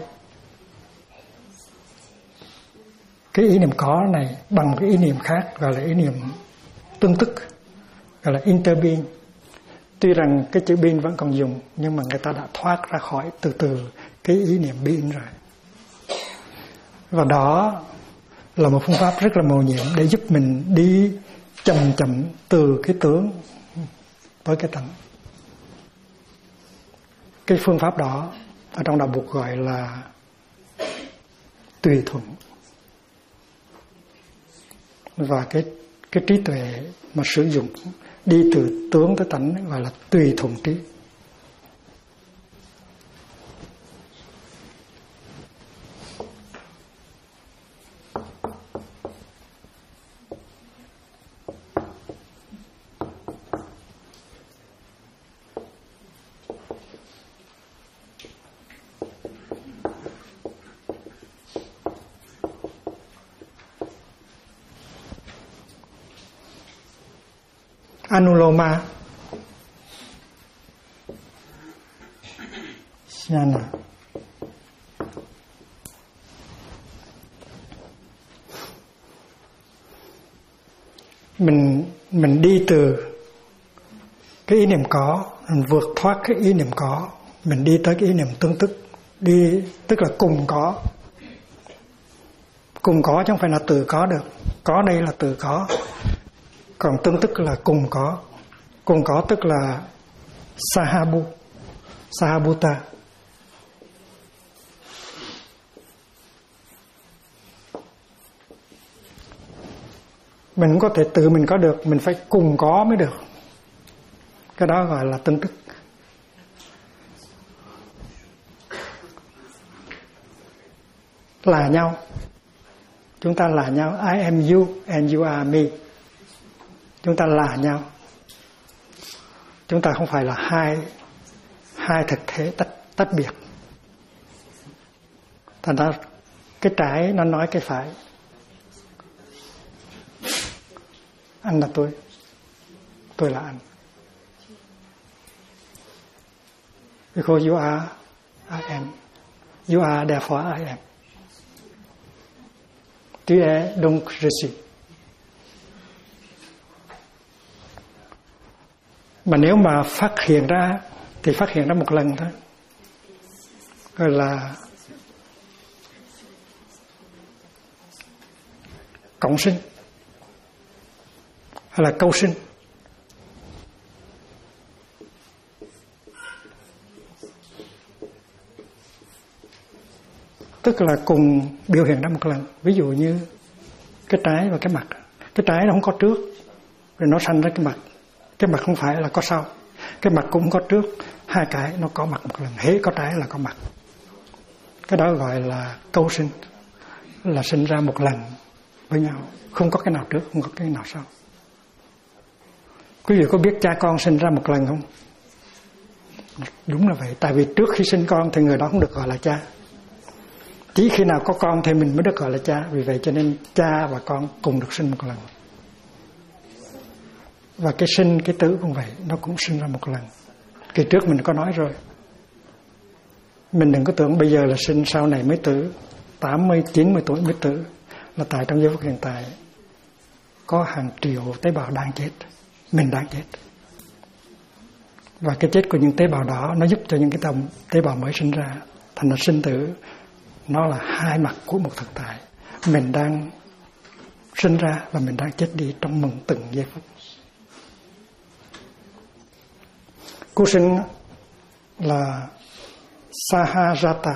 cái ý niệm có này bằng một cái ý niệm khác, gọi là ý niệm tương tức, gọi là interbeing. Tuy rằng cái chữ being vẫn còn dùng, nhưng mà người ta đã thoát ra khỏi từ từ cái ý niệm being rồi. Và đó là một phương pháp rất là mầu nhiệm để giúp mình đi chậm chậm từ cái tướng tới cái tánh. Cái phương pháp đó ở trong đạo Phật gọi là tùy thuận. Và cái trí tuệ mà sử dụng đi từ tướng tới tánh gọi là tùy thuận trí. Anuloma Jnana. Mình đi từ cái ý niệm có, mình vượt thoát cái ý niệm có, mình đi tới cái ý niệm tương tức, đi tức là cùng có. Cùng có chứ không phải là từ có được. Có đây là từ có. Còn tương tức là cùng có. Cùng có tức là Sahabhuta. Mình không có thể tự mình có được, mình phải cùng có mới được. Cái đó gọi là tương tức. Là nhau. Chúng ta là nhau. I am you and you are me. Chúng ta là nhau. Chúng ta không phải là hai thực thể tách biệt. Thành ra cái trái nó nói cái phải. Anh là tôi là anh. Because you are, I am. You are, therefore I am. Tu es, donc je suis. Mà nếu mà phát hiện ra thì phát hiện ra một lần thôi, gọi là cộng sinh hay là câu sinh. Tức là cùng biểu hiện ra một lần. Ví dụ như cái trái và cái mặt. Cái trái nó không có trước, rồi nó sanh ra cái mặt. Cái mặt không phải là có sau. Cái mặt cũng có trước. Hai cái nó có mặt một lần. Hễ có trái là có mặt. Cái đó gọi là câu sinh. Là sinh ra một lần với nhau. Không có cái nào trước, không có cái nào sau. Quý vị có biết cha con sinh ra một lần không? Đúng là vậy. Tại vì trước khi sinh con thì người đó không được gọi là cha. Chỉ khi nào có con thì mình mới được gọi là cha. Vì vậy cho nên cha và con cùng được sinh một lần. Và cái sinh, cái tử cũng vậy. Nó cũng sinh ra một lần. Kỳ trước mình có nói rồi. Mình đừng có tưởng bây giờ là sinh, sau này mới tử. 80, 90 tuổi mới tử. Là tại trong giây phút hiện tại có hàng triệu tế bào đang chết. Mình đang chết. Và cái chết của những tế bào đó nó giúp cho những cái tế bào mới sinh ra. Thành ra sinh tử nó là hai mặt của một thực tại. Mình đang sinh ra và mình đang chết đi trong mừng từng giây phút. Cứu sinh là Sahajata.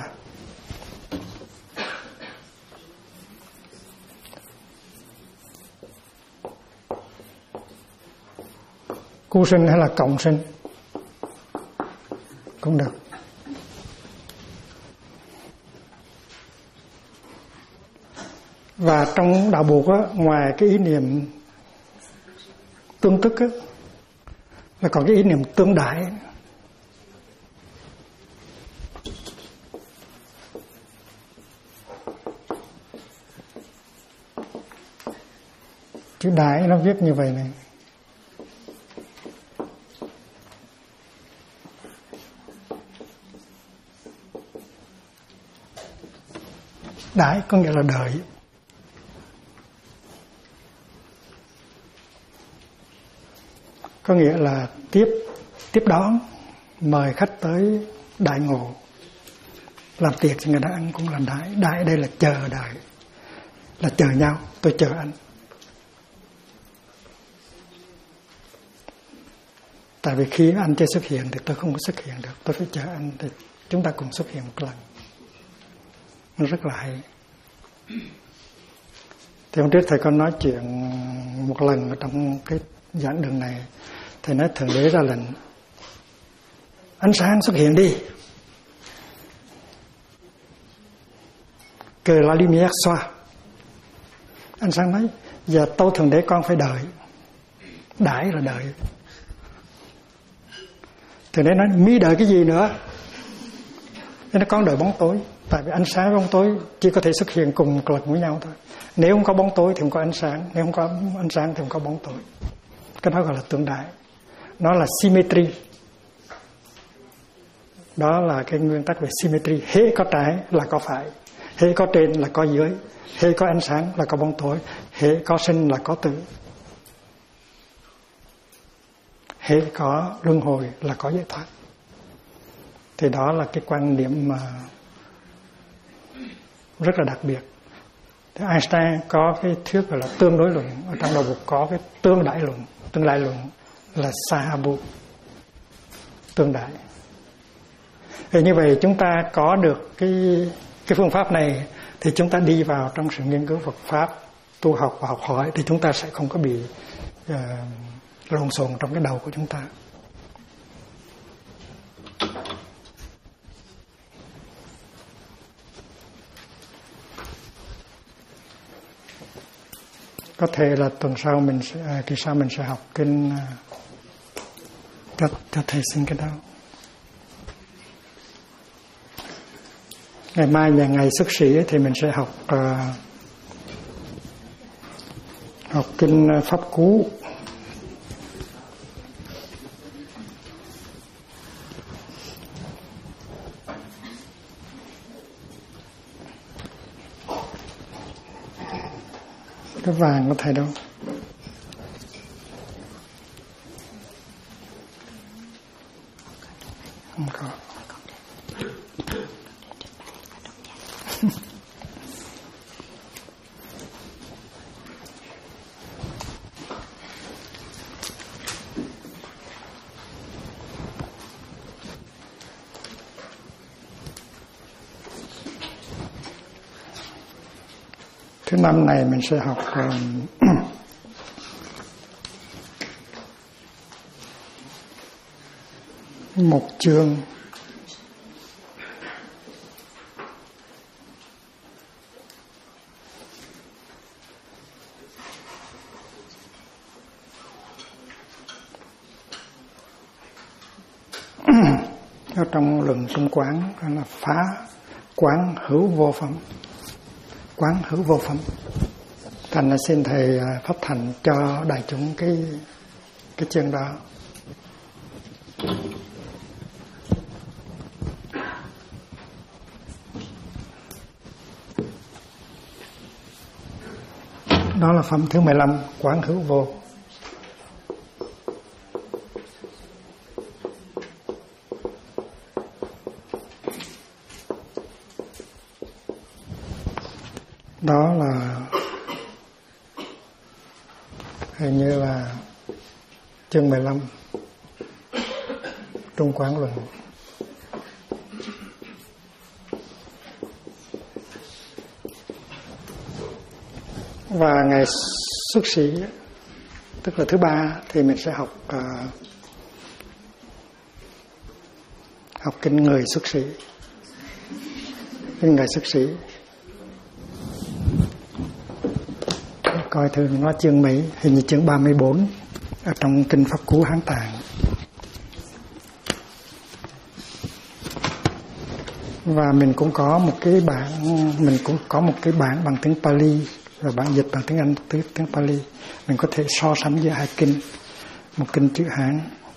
Cứu sinh hay là cộng sinh cũng được. Và trong đạo Phật á, ngoài cái ý niệm tương tức á, là còn cái ý niệm tương đại. Chữ đại nó viết như vậy này. Đãi có nghĩa là đợi. Có nghĩa là tiếp đón, mời khách tới đại ngộ, làm tiệc cho người ta ăn cũng là đãi. Đãi đây là chờ đợi, là chờ nhau, tôi chờ anh. Tại vì khi anh chưa xuất hiện thì tôi không có xuất hiện được, tôi phải chờ anh thì chúng ta cùng xuất hiện một lần. Nó rất là hay. Thì hôm trước thầy có nói chuyện một lần ở trong cái giảng đường này, thầy nói Thượng Đế ra lệnh ánh sáng xuất hiện đi. Que la lumière soit. Ánh sáng nói giờ tâu Thượng Đế con phải đợi. Đãi là đợi. Thượng Đế nói mi đợi cái gì nữa? Nên con đợi bóng tối. Tại vì ánh sáng với bóng tối chỉ có thể xuất hiện cùng một lần với nhau thôi. Nếu không có bóng tối thì không có ánh sáng, nếu không có ánh sáng thì không có bóng tối. Cái đó gọi là tương đại. Nó là symmetry. Đó là cái nguyên tắc về symmetry. Hễ có trái là có phải, hễ có trên là có dưới, hễ có ánh sáng là có bóng tối, hễ có sinh là có tử, hễ có luân hồi là có giải thoát. Thì đó là cái quan điểm mà rất là đặc biệt. Thì Einstein có cái thuyết gọi là tương đối luận, ở trong đầu Phật có cái tương đại luận là Sahabu, tương đại. Thì như vậy chúng ta có được cái phương pháp này thì chúng ta đi vào trong sự nghiên cứu Phật pháp, tu học và học hỏi thì chúng ta sẽ không có bị lộn xộn trong cái đầu của chúng ta. Có thể là tuần sau kỳ sau mình sẽ học kinh cho thầy xin cái đó. Ngày mai là ngày xuất sĩ thì mình sẽ học kinh Pháp Cú. Cái vàng có thầy đâu? Không có. Thứ năm này mình sẽ học một chương ở trong luận Trung Quán là phá quán hữu vô phẩm. Quán hữu vô phẩm. Thành là xin thầy pháp thành cho đại chúng cái chương đó. Đó là phẩm thứ 15, quán hữu vô. Đó là hình như là chương 15 Trung Quán Luận. Và ngày xuất sĩ tức là thứ ba thì mình sẽ học kinh người xuất sĩ. Kinh người xuất sĩ. Coi thử nó chương mấy, hình như chương 34 ở trong kinh Pháp Cú Hán Tạng. Và mình cũng có một cái bản bằng tiếng Pali và bản dịch bằng tiếng Anh, tiếng Pali. Mình có thể so sánh giữa hai kinh, một kinh chữ Hán